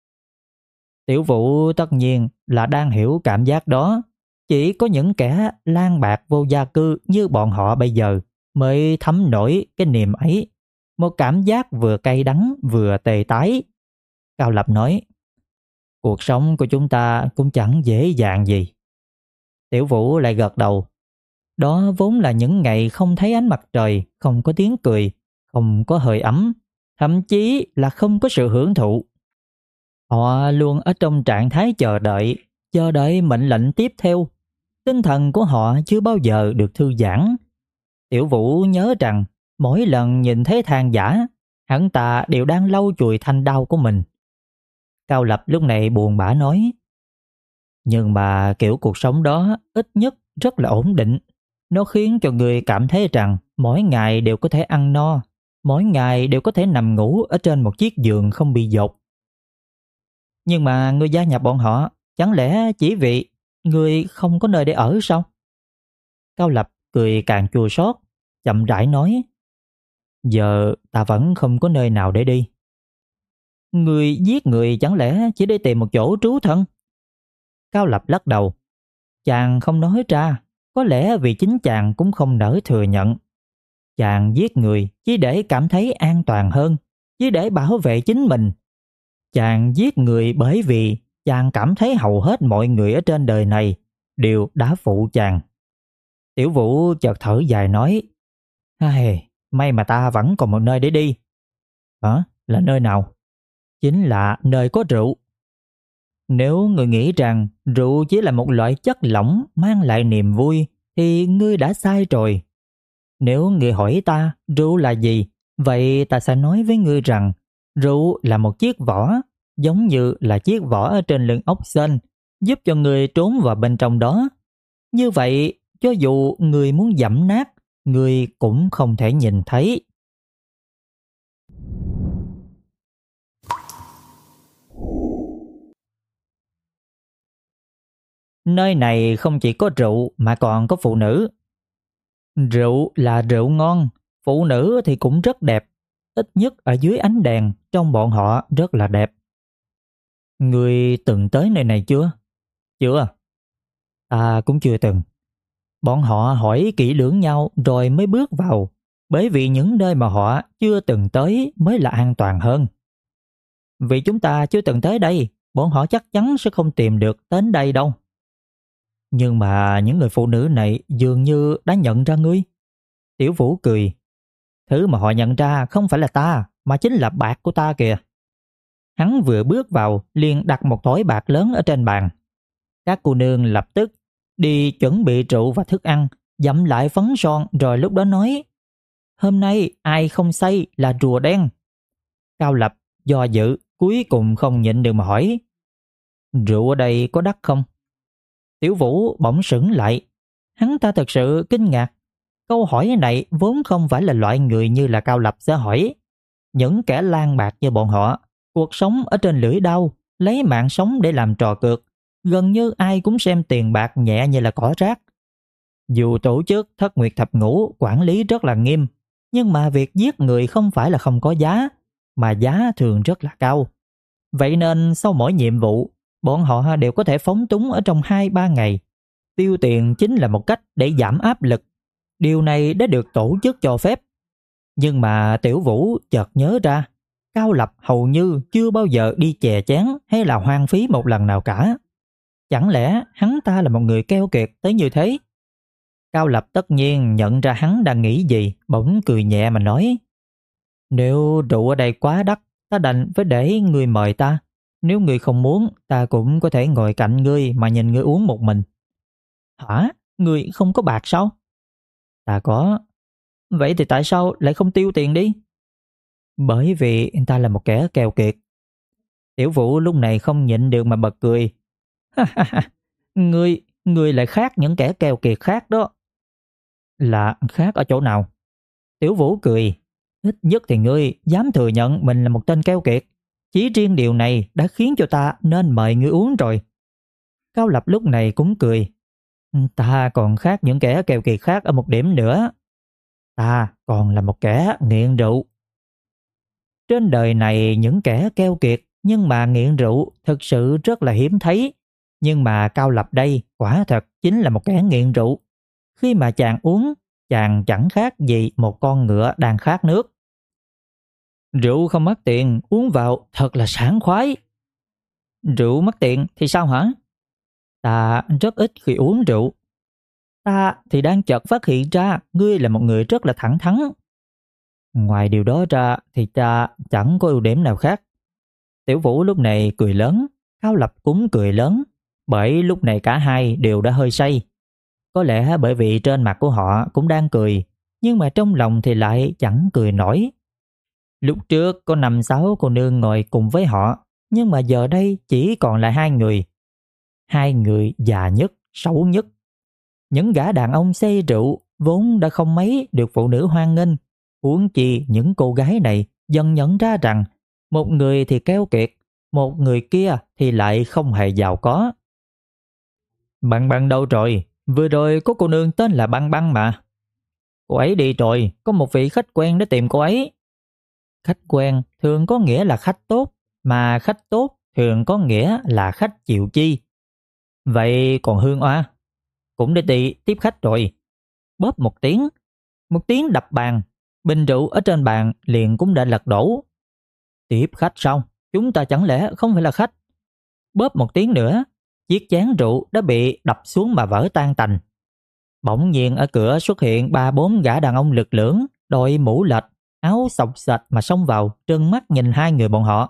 Tiểu Vũ tất nhiên là đang hiểu cảm giác đó. Chỉ có những kẻ lang bạc vô gia cư như bọn họ bây giờ mới thấm nổi cái niềm ấy. Một cảm giác vừa cay đắng vừa tê tái. Cao Lập nói, cuộc sống của chúng ta cũng chẳng dễ dàng gì. Tiểu Vũ lại gật đầu. Đó vốn là những ngày không thấy ánh mặt trời, không có tiếng cười, không có hơi ấm, thậm chí là không có sự hưởng thụ. Họ luôn ở trong trạng thái chờ đợi mệnh lệnh tiếp theo. Tinh thần của họ chưa bao giờ được thư giãn. Tiểu Vũ nhớ rằng mỗi lần nhìn thấy Thang Giả, hắn ta đều đang lau chùi thanh đau của mình. Cao Lập lúc này buồn bã nói, nhưng mà kiểu cuộc sống đó ít nhất rất là ổn định. Nó khiến cho người cảm thấy rằng mỗi ngày đều có thể ăn no, mỗi ngày đều có thể nằm ngủ ở trên một chiếc giường không bị dột. Nhưng mà người gia nhập bọn họ, chẳng lẽ chỉ vì người không có nơi để ở sao? Cao Lập cười càng chua xót, chậm rãi nói, giờ ta vẫn không có nơi nào để đi. Người giết người chẳng lẽ chỉ để tìm một chỗ trú thân? Cao Lập lắc đầu. Chàng không nói ra, có lẽ vì chính chàng cũng không nỡ thừa nhận. Chàng giết người chỉ để cảm thấy an toàn hơn, chỉ để bảo vệ chính mình. Chàng giết người bởi vì chàng cảm thấy hầu hết mọi người ở trên đời này đều đã phụ chàng. Tiểu Vũ chợt thở dài nói, ai, may mà ta vẫn còn một nơi để đi. Hả? Là nơi nào? Chính là nơi có rượu. Nếu người nghĩ rằng rượu chỉ là một loại chất lỏng mang lại niềm vui thì ngươi đã sai rồi. Nếu người hỏi ta rượu là gì, vậy ta sẽ nói với ngươi rằng rượu là một chiếc vỏ, giống như là chiếc vỏ ở trên lưng ốc sên, giúp cho người trốn vào bên trong đó. Như vậy, cho dù người muốn giẫm nát, người cũng không thể nhìn thấy. Nơi này không chỉ có rượu mà còn có phụ nữ. Rượu là rượu ngon, phụ nữ thì cũng rất đẹp. Ít nhất ở dưới ánh đèn, trong bọn họ rất là đẹp. Ngươi từng tới nơi này chưa? Chưa. Ta cũng chưa từng. Bọn họ hỏi kỹ lưỡng nhau rồi mới bước vào, bởi vì những nơi mà họ chưa từng tới mới là an toàn hơn. Vì chúng ta chưa từng tới đây, bọn họ chắc chắn sẽ không tìm được đến đây đâu. Nhưng mà những người phụ nữ này dường như đã nhận ra ngươi. Tiểu Vũ cười. Thứ mà họ nhận ra không phải là ta, mà chính là bạc của ta kìa. Hắn vừa bước vào liền đặt một thỏi bạc lớn ở trên bàn. Các cô nương lập tức đi chuẩn bị rượu và thức ăn, dặm lại phấn son rồi lúc đó nói, hôm nay ai không say là rùa đen. Cao Lập do dự, cuối cùng không nhịn được mà hỏi, rượu ở đây có đắt không? Tiểu Vũ bỗng sững lại. Hắn ta thật sự kinh ngạc. Câu hỏi này vốn không phải là loại người như là Cao Lập sẽ hỏi. Những kẻ lang bạc như bọn họ, cuộc sống ở trên lưỡi đao, lấy mạng sống để làm trò cược, gần như ai cũng xem tiền bạc nhẹ như là cỏ rác. Dù tổ chức Thất Nguyệt Thập Ngũ quản lý rất là nghiêm, nhưng mà việc giết người không phải là không có giá, mà giá thường rất là cao. Vậy nên sau mỗi nhiệm vụ, bọn họ đều có thể phóng túng ở trong 2-3 ngày. Tiêu tiền chính là một cách để giảm áp lực. Điều này đã được tổ chức cho phép. Nhưng mà Tiểu Vũ chợt nhớ ra, Cao Lập hầu như chưa bao giờ đi chè chén hay là hoang phí một lần nào cả. Chẳng lẽ hắn ta là một người keo kiệt tới như thế? Cao Lập tất nhiên nhận ra hắn đang nghĩ gì, bỗng cười nhẹ mà nói, nếu rượu ở đây quá đắt, ta đành phải để ngươi mời ta. Nếu ngươi không muốn, ta cũng có thể ngồi cạnh ngươi mà nhìn ngươi uống một mình. Hả? Ngươi không có bạc sao? Ta có. Vậy thì tại sao lại không tiêu tiền đi? Bởi vì ta là một kẻ keo kiệt. Tiểu Vũ lúc này không nhịn được mà bật cười. Ngươi lại khác những kẻ keo kiệt khác đó. Là khác ở chỗ nào? Tiểu Vũ cười. Ít nhất thì ngươi dám thừa nhận mình là một tên keo kiệt. Chỉ riêng điều này đã khiến cho ta nên mời ngươi uống rồi. Cao Lập lúc này cũng cười. Ta còn khác những kẻ keo kiệt khác ở một điểm nữa. Ta còn là một kẻ nghiện rượu. Trên đời này những kẻ keo kiệt nhưng mà nghiện rượu thực sự rất là hiếm thấy. Nhưng mà Cao Lập đây quả thật chính là một kẻ nghiện rượu. Khi mà chàng uống, chàng chẳng khác gì một con ngựa đang khát nước. Rượu không mắc tiền, uống vào thật là sảng khoái. Rượu mắc tiền thì sao hả? Ta rất ít khi uống rượu. Ta thì đang chợt phát hiện ra ngươi là một người rất là thẳng thắn. Ngoài điều đó ra thì ta chẳng có ưu điểm nào khác. Tiểu Vũ lúc này cười lớn, Cao Lập cũng cười lớn, bởi lúc này cả hai đều đã hơi say. Có lẽ bởi vì trên mặt của họ cũng đang cười, nhưng mà trong lòng thì lại chẳng cười nổi. Lúc trước có 5-6 cô nương ngồi cùng với họ, nhưng mà giờ đây chỉ còn lại 2 người. 2 người già nhất, xấu nhất. Những gã đàn ông say rượu vốn đã không mấy được phụ nữ hoan nghênh. Huống chi những cô gái này dần nhận ra rằng một người thì keo kiệt, một người kia thì lại không hề giàu có. Băng Băng đâu rồi? Vừa rồi có cô nương tên là Băng Băng mà. Cô ấy đi rồi, có một vị khách quen đến tìm cô ấy. Khách quen thường có nghĩa là khách tốt, mà khách tốt thường có nghĩa là khách chịu chi. Vậy còn Hương Oa? Cũng để đi tiếp khách rồi. Bóp một tiếng đập bàn, bình rượu ở trên bàn liền cũng đã lật đổ. Tiếp khách sao? Chúng ta chẳng lẽ không phải là khách? Bóp một tiếng nữa, chiếc chén rượu đã bị đập xuống mà vỡ tan tành. Bỗng nhiên ở cửa xuất hiện 3-4 gã đàn ông lực lưỡng, đội mũ lệch, áo xộc xệch mà xông vào, trừng mắt nhìn hai người bọn họ.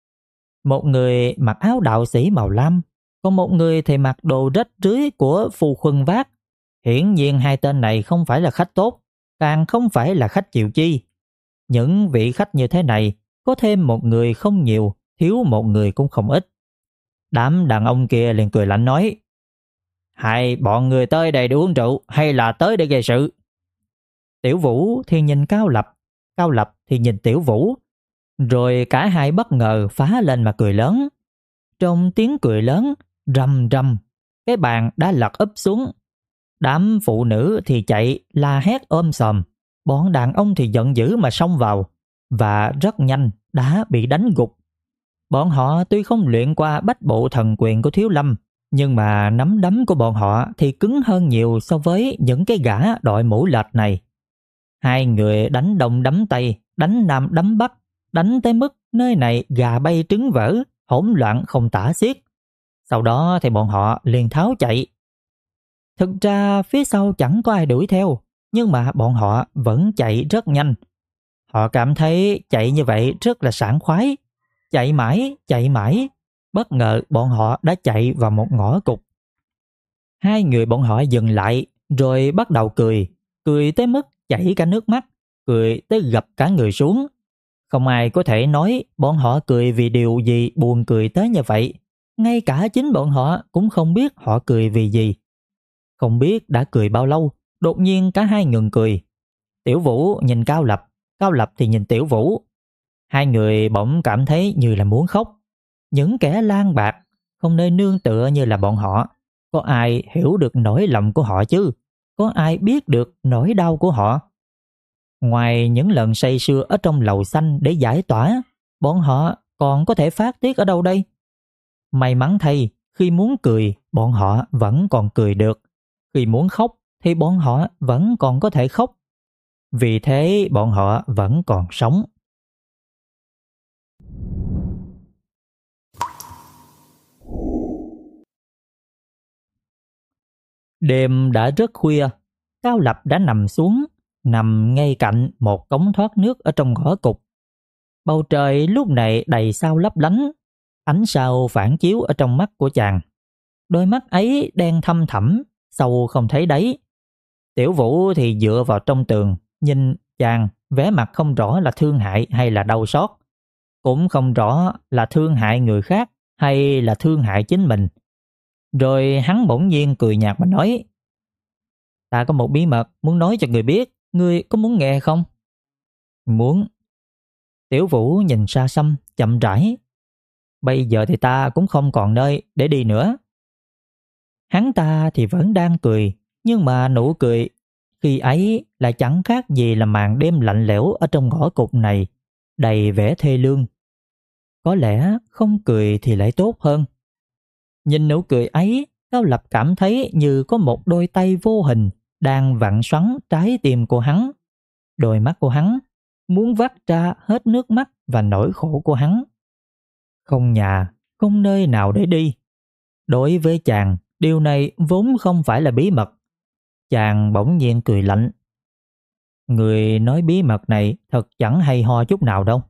Một người mặc áo đạo sĩ màu lam, còn một người thì mặc đồ rách rưới của phù khuân vác. Hiển nhiên hai tên này không phải là khách tốt, càng không phải là khách chịu chi. Những vị khách như thế này, có thêm một người không nhiều, thiếu một người cũng không ít. Đám đàn ông kia liền cười lạnh nói: Hai bọn người tới đây để uống rượu hay là tới để gây sự? Tiểu Vũ thì nhìn Cao Lập thì nhìn Tiểu Vũ. Rồi cả hai bất ngờ phá lên mà cười lớn. Trong tiếng cười lớn, rầm rầm, cái bàn đã lật úp xuống. Đám phụ nữ thì chạy la hét ôm sòm, bọn đàn ông thì giận dữ mà xông vào, và rất nhanh đã bị đánh gục. Bọn họ tuy không luyện qua bách bộ thần quyền của Thiếu Lâm, nhưng mà nắm đấm của bọn họ thì cứng hơn nhiều so với những cái gã đội mũ lệch này. Hai người đánh đồng đấm tây, đánh nam đấm bắc, đánh tới mức nơi này gà bay trứng vỡ, hỗn loạn không tả xiết. Sau đó thì bọn họ liền tháo chạy. Thực ra phía sau chẳng có ai đuổi theo, nhưng mà bọn họ vẫn chạy rất nhanh. Họ cảm thấy chạy như vậy rất là sảng khoái. Chạy mãi, bất ngờ bọn họ đã chạy vào một ngõ cụt. Hai người bọn họ dừng lại rồi bắt đầu cười tới mức chảy cả nước mắt, cười tới gập cả người xuống. Không ai có thể nói bọn họ cười vì điều gì buồn cười tới như vậy. Ngay cả chính bọn họ cũng không biết họ cười vì gì. Không biết đã cười bao lâu, đột nhiên cả hai ngừng cười. Tiểu Vũ nhìn Cao Lập thì nhìn Tiểu Vũ. Hai người bỗng cảm thấy như là muốn khóc. Những kẻ lang bạc, không nơi nương tựa như là bọn họ. Có ai hiểu được nỗi lòng của họ chứ? Có ai biết được nỗi đau của họ? Ngoài những lần say sưa ở trong lầu xanh để giải tỏa, bọn họ còn có thể phát tiết ở đâu đây? May mắn thay, khi muốn cười, bọn họ vẫn còn cười được. Khi muốn khóc thì bọn họ vẫn còn có thể khóc. Vì thế bọn họ vẫn còn sống. Đêm đã rất khuya, Cao Lập đã nằm xuống, nằm ngay cạnh một cống thoát nước ở trong ngõ cụt. Bầu trời lúc này đầy sao lấp lánh, ánh sao phản chiếu ở trong mắt của chàng. Đôi mắt ấy đen thâm thẳm, sâu không thấy đáy. Tiểu Vũ thì dựa vào trong tường, nhìn chàng, vẻ mặt không rõ là thương hại hay là đau xót. Cũng không rõ là thương hại người khác hay là thương hại chính mình. Rồi hắn bỗng nhiên cười nhạt mà nói: Ta có một bí mật muốn nói cho người biết, ngươi có muốn nghe không? Muốn. Tiểu Vũ nhìn xa xăm, chậm rãi. Bây giờ thì ta cũng không còn nơi để đi nữa. Hắn ta thì vẫn đang cười, nhưng mà nụ cười khi ấy lại chẳng khác gì là màn đêm lạnh lẽo ở trong ngõ cụt này, đầy vẻ thê lương. Có lẽ không cười thì lại tốt hơn. Nhìn nụ cười ấy, Cao Lập cảm thấy như có một đôi tay vô hình đang vặn xoắn trái tim của hắn. Đôi mắt của hắn muốn vắt ra hết nước mắt và nỗi khổ của hắn. Không nhà, không nơi nào để đi. Đối với chàng, điều này vốn không phải là bí mật. Chàng bỗng nhiên cười lạnh. Người nói bí mật này thật chẳng hay ho chút nào đâu.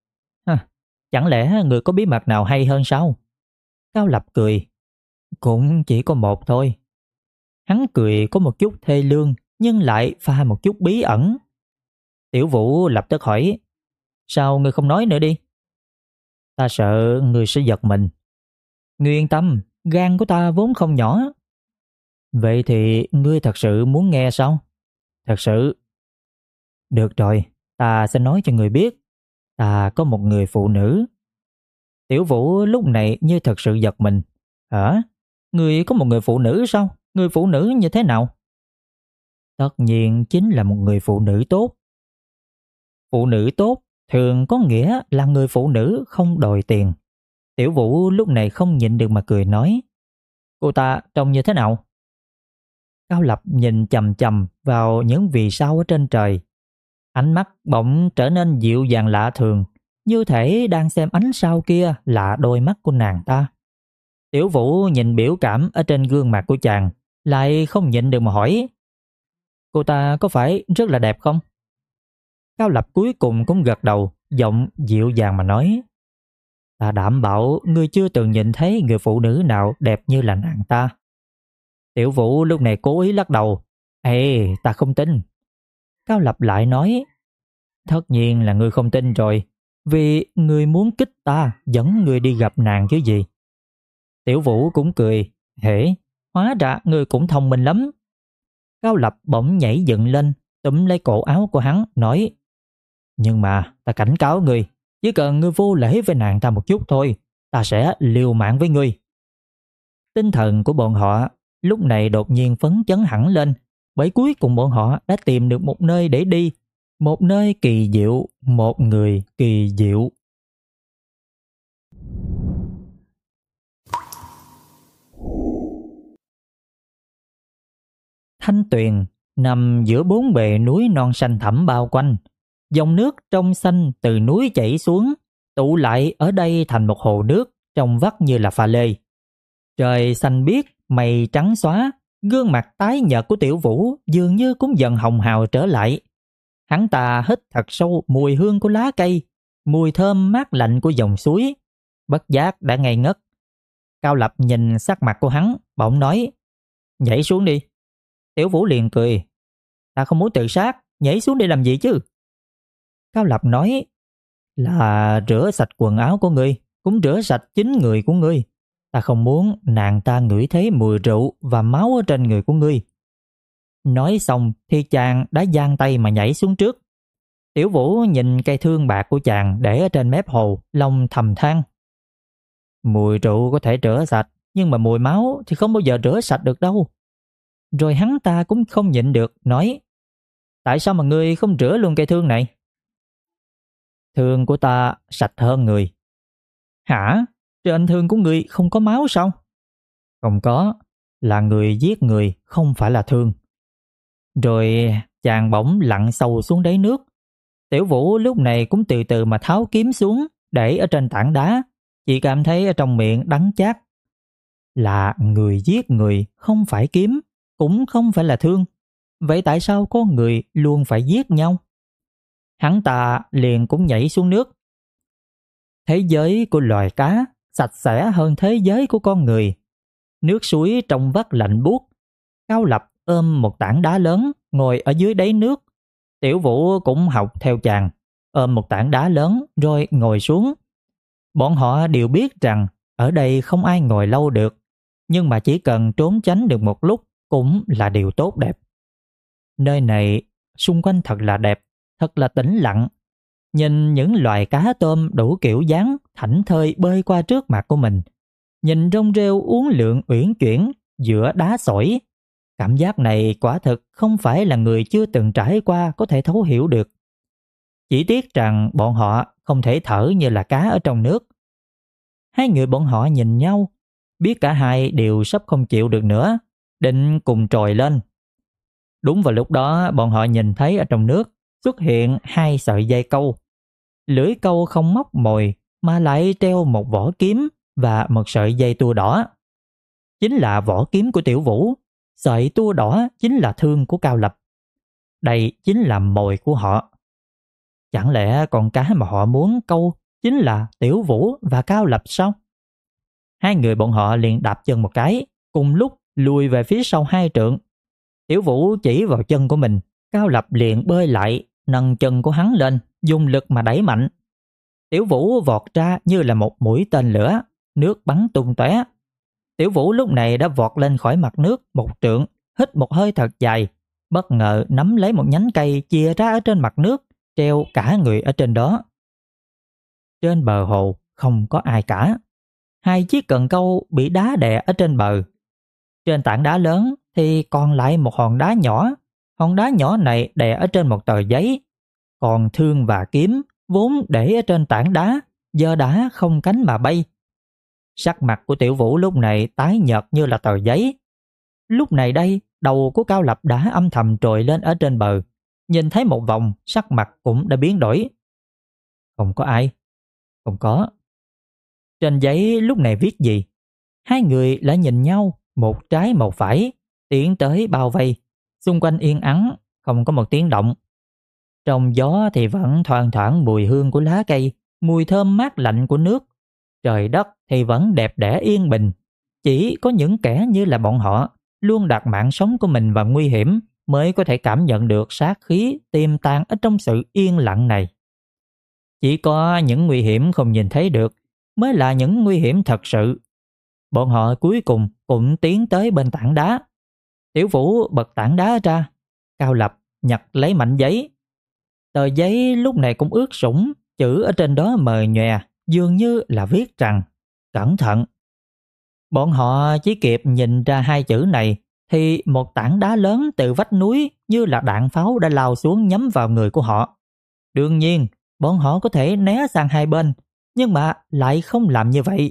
Chẳng lẽ người có bí mật nào hay hơn sao? Cao Lập cười. Cũng chỉ có một thôi. Hắn cười có một chút thê lương, nhưng lại pha một chút bí ẩn. Tiểu Vũ lập tức hỏi: Sao ngươi không nói nữa đi? Ta sợ ngươi sẽ giật mình. Ngươi yên tâm, gan của ta vốn không nhỏ. Vậy thì ngươi thật sự muốn nghe sao? Thật sự. Được rồi, ta sẽ nói cho ngươi biết. Ta có một người phụ nữ. Tiểu Vũ lúc này như thật sự giật mình. Hả? Ngươi có một người phụ nữ sao? Người phụ nữ như thế nào? Tất nhiên chính là một người phụ nữ tốt. Phụ nữ tốt thường có nghĩa là người phụ nữ không đòi tiền. Tiểu Vũ lúc này không nhịn được mà cười nói. Cô ta trông như thế nào? Cao Lập nhìn chằm chằm vào những vì sao ở trên trời. Ánh mắt bỗng trở nên dịu dàng lạ thường, như thể đang xem ánh sao kia là đôi mắt của nàng ta. Tiểu Vũ nhìn biểu cảm ở trên gương mặt của chàng, lại không nhịn được mà hỏi: cô ta có phải rất là đẹp không? Cao Lập cuối cùng cũng gật đầu, giọng dịu dàng mà nói: ta đảm bảo ngươi chưa từng nhìn thấy người phụ nữ nào đẹp như là nàng ta. Tiểu Vũ lúc này cố ý lắc đầu: ê, ta không tin. Cao Lập lại nói: tất nhiên là ngươi không tin rồi, vì ngươi muốn kích ta dẫn ngươi đi gặp nàng chứ gì. Tiểu Vũ cũng cười: hễ, hóa ra ngươi cũng thông minh lắm. Cao Lập bỗng nhảy dựng lên, túm lấy cổ áo của hắn, nói: nhưng mà ta cảnh cáo ngươi, chỉ cần ngươi vô lễ với nàng ta một chút thôi, ta sẽ liều mạng với ngươi. Tinh thần của bọn họ lúc này đột nhiên phấn chấn hẳn lên, bởi cuối cùng bọn họ đã tìm được một nơi để đi, một nơi kỳ diệu, một người kỳ diệu. Thanh tuyền nằm giữa bốn bề núi non xanh thẳm bao quanh. Dòng nước trong xanh từ núi chảy xuống, tụ lại ở đây thành một hồ nước trông vắt như là pha lê. Trời xanh biếc, mây trắng xóa, gương mặt tái nhợt của Tiểu Vũ dường như cũng dần hồng hào trở lại. Hắn ta hít thật sâu mùi hương của lá cây, mùi thơm mát lạnh của dòng suối, bất giác đã ngây ngất. Cao Lập nhìn sắc mặt của hắn, bỗng nói: nhảy xuống đi. Tiểu Vũ liền cười: ta không muốn tự sát, nhảy xuống để làm gì chứ? Cao Lập nói: là rửa sạch quần áo của ngươi, cũng rửa sạch chính người của ngươi. Ta không muốn nàng ta ngửi thấy mùi rượu và máu ở trên người của ngươi. Nói xong thì chàng đã giang tay mà nhảy xuống trước. Tiểu Vũ nhìn cây thương bạc của chàng để ở trên mép hồ, lòng thầm than: mùi rượu có thể rửa sạch, nhưng mà mùi máu thì không bao giờ rửa sạch được đâu. Rồi hắn ta cũng không nhịn được, nói: tại sao mà ngươi không rửa luôn cây thương này? Thương của ta sạch hơn người. Hả? Trên thương của ngươi không có máu sao? Không có, là người giết người, không phải là thương. Rồi chàng bỗng lặn sâu xuống đáy nước. Tiểu Vũ lúc này cũng từ từ mà tháo kiếm xuống, để ở trên tảng đá. Chị cảm thấy ở trong miệng đắng chát. Là người giết người, không phải kiếm, cũng không phải là thương. Vậy tại sao con người luôn phải giết nhau? Hắn ta liền cũng nhảy xuống nước. Thế giới của loài cá sạch sẽ hơn thế giới của con người. Nước suối trong vắt lạnh buốt. Cao Lập ôm một tảng đá lớn, ngồi ở dưới đáy nước. Tiểu Vũ cũng học theo chàng, ôm một tảng đá lớn rồi ngồi xuống. Bọn họ đều biết rằng ở đây không ai ngồi lâu được, nhưng mà chỉ cần trốn tránh được một lúc cũng là điều tốt đẹp. Nơi này xung quanh thật là đẹp, thật là tĩnh lặng. Nhìn những loài cá tôm đủ kiểu dáng thảnh thơi bơi qua trước mặt của mình. Nhìn rong rêu uốn lượn uyển chuyển giữa đá sỏi. Cảm giác này quả thực không phải là người chưa từng trải qua có thể thấu hiểu được. Chỉ tiếc rằng bọn họ không thể thở như là cá ở trong nước. Hai người bọn họ nhìn nhau, biết cả hai đều sắp không chịu được nữa, định cùng trồi lên. Đúng vào lúc đó bọn họ nhìn thấy ở trong nước xuất hiện hai sợi dây câu. Lưỡi câu không móc mồi mà lại treo một vỏ kiếm và một sợi dây tua đỏ. Chính là vỏ kiếm của Tiểu Vũ, sợi tua đỏ chính là thương của Cao Lập. Đây chính là mồi của họ. Chẳng lẽ con cá mà họ muốn câu chính là Tiểu Vũ và Cao Lập sao? Hai người bọn họ liền đạp chân một cái, cùng lúc lùi về phía sau 2 trượng. Tiểu Vũ chỉ vào chân của mình, Cao Lập liền bơi lại, nâng chân của hắn lên, dùng lực mà đẩy mạnh. Tiểu Vũ vọt ra như là một mũi tên lửa, nước bắn tung tóe. Tiểu Vũ lúc này đã vọt lên khỏi mặt nước 1 trượng, hít một hơi thật dài, bất ngờ nắm lấy một nhánh cây chìa ra ở trên mặt nước, treo cả người ở trên đó. Trên bờ hồ không có ai cả. 2 chiếc cần câu bị đá đè ở trên bờ. Trên tảng đá lớn thì còn lại một hòn đá nhỏ. Hòn đá nhỏ này đè ở trên một tờ giấy. Còn thương và kiếm vốn để ở trên tảng đá giờ đã không cánh mà bay. Sắc mặt của Tiểu Vũ lúc này tái nhợt như là tờ giấy. Lúc này đây, đầu của Cao Lập đã âm thầm trồi lên ở trên bờ. Nhìn thấy một vòng, sắc mặt cũng đã biến đổi. Không có ai. Không có. Trên giấy lúc này viết gì? Hai người lại nhìn nhau, một trái một phải, tiến tới bao vây. Xung quanh yên ắng, không có một tiếng động. Trong gió thì vẫn thoang thoảng mùi hương của lá cây, mùi thơm mát lạnh của nước. Trời đất thì vẫn đẹp đẽ yên bình. Chỉ có những kẻ như là bọn họ luôn đặt mạng sống của mình vào nguy hiểm mới có thể cảm nhận được sát khí tiềm tàng ở trong sự yên lặng này. Chỉ có những nguy hiểm không nhìn thấy được mới là những nguy hiểm thật sự. Bọn họ cuối cùng cũng tiến tới bên tảng đá. Tiểu Vũ bật tảng đá ra. Cao Lập nhặt lấy mảnh giấy. Tờ giấy lúc này cũng ướt sũng, chữ ở trên đó mờ nhòe, dường như là viết rằng cẩn thận. Bọn họ chỉ kịp nhìn ra hai chữ này thì một tảng đá lớn từ vách núi như là đạn pháo đã lao xuống nhắm vào người của họ. Đương nhiên, bọn họ có thể né sang hai bên, nhưng mà lại không làm như vậy.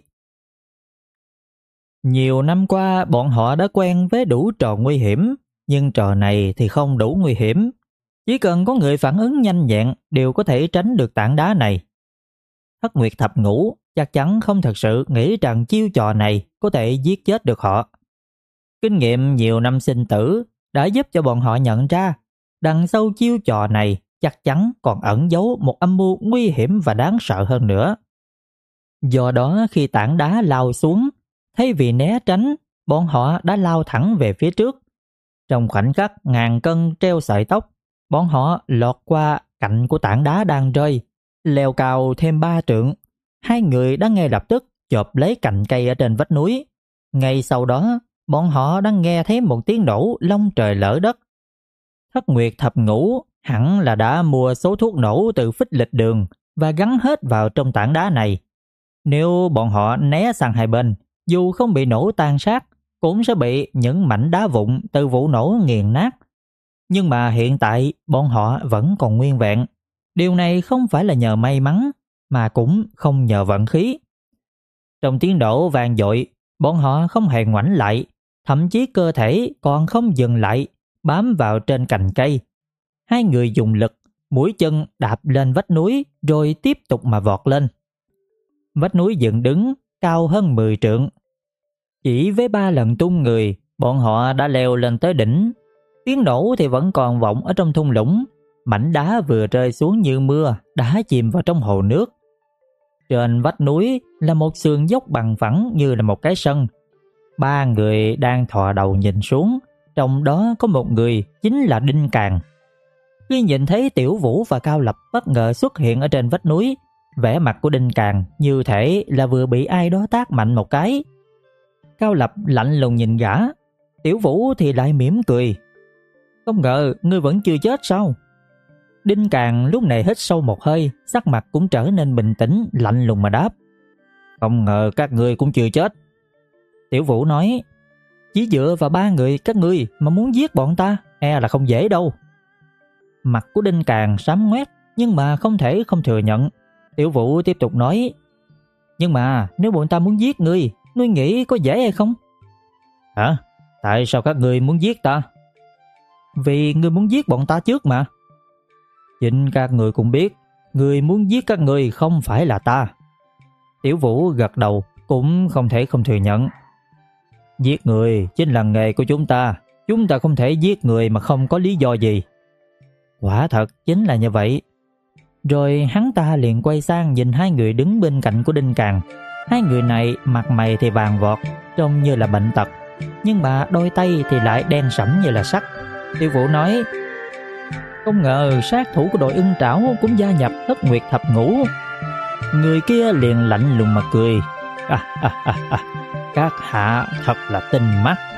Nhiều năm qua bọn họ đã quen với đủ trò nguy hiểm, nhưng trò này thì không đủ nguy hiểm. Chỉ cần có người phản ứng nhanh nhẹn đều có thể tránh được tảng đá này. Thất Nguyệt Thập Ngũ chắc chắn không thật sự nghĩ rằng chiêu trò này có thể giết chết được họ. Kinh nghiệm nhiều năm sinh tử đã giúp cho bọn họ nhận ra đằng sau chiêu trò này chắc chắn còn ẩn giấu một âm mưu nguy hiểm và đáng sợ hơn nữa. Do đó khi tảng đá lao xuống, thay vì né tránh, bọn họ đã lao thẳng về phía trước. Trong khoảnh khắc ngàn cân treo sợi tóc, bọn họ lọt qua cạnh của tảng đá đang rơi, leo cao thêm 3 trượng. Hai người đã ngay lập tức chộp lấy cành cây ở trên vách núi. Ngay sau đó, bọn họ đã nghe thấy một tiếng nổ long trời lở đất. Thất Nguyệt Thập Ngũ hẳn là đã mua số thuốc nổ từ Phích Lịch Đường và gắn hết vào trong tảng đá này. Nếu bọn họ né sang hai bên, dù không bị nổ tan xác, cũng sẽ bị những mảnh đá vụn từ vụ nổ nghiền nát. Nhưng mà hiện tại bọn họ vẫn còn nguyên vẹn. Điều này không phải là nhờ may mắn, mà cũng không nhờ vận khí. Trong tiếng nổ vang dội, bọn họ không hề ngoảnh lại, thậm chí cơ thể còn không dừng lại, bám vào trên cành cây. Hai người dùng lực, mũi chân đạp lên vách núi rồi tiếp tục mà vọt lên. Vách núi dựng đứng, cao hơn 10 trượng. Chỉ với 3 lần tung người, bọn họ đã leo lên tới đỉnh. Tiếng nổ thì vẫn còn vọng ở trong thung lũng. Mảnh đá vừa rơi xuống như mưa đã chìm vào trong hồ nước. Trên vách núi là một sườn dốc bằng phẳng như là một cái sân. 3 người đang thò đầu nhìn xuống, trong đó có một người chính là Đinh Càn. Khi nhìn thấy Tiểu Vũ và Cao Lập bất ngờ xuất hiện ở trên vách núi, vẻ mặt của Đinh Càn như thể là vừa bị ai đó tát mạnh một cái. Cao Lập lạnh lùng nhìn gã, Tiểu Vũ thì lại mỉm cười. Không ngờ ngươi vẫn chưa chết sao? Đinh Càn lúc này hít sâu một hơi, sắc mặt cũng trở nên bình tĩnh, lạnh lùng mà đáp. Không ngờ các ngươi cũng chưa chết. Tiểu Vũ nói, chỉ dựa vào 3 người các ngươi mà muốn giết bọn ta, e là không dễ đâu. Mặt của Đinh Càn xám ngoét, nhưng mà không thể không thừa nhận. Tiểu Vũ tiếp tục nói, nhưng mà nếu bọn ta muốn giết ngươi, ngươi nghĩ có dễ hay không? Hả? Tại sao các ngươi muốn giết ta? Vì ngươi muốn giết bọn ta trước mà. Chính các người cũng biết, người muốn giết các người không phải là ta. Tiểu Vũ gật đầu, cũng không thể không thừa nhận. Giết người chính là nghề của chúng ta không thể giết người mà không có lý do gì. Quả thật chính là như vậy. Rồi hắn ta liền quay sang nhìn 2 người đứng bên cạnh của Đinh Càn. 2 người này mặt mày thì vàng vọt, trông như là bệnh tật, nhưng mà đôi tay thì lại đen sẫm như là sắt. Tiểu Vũ nói, không ngờ sát thủ của đội Ưng Trảo cũng gia nhập Thất Nguyệt Thập Ngũ. Người kia liền lạnh lùng mà cười. Các hạ thật là tinh mắt.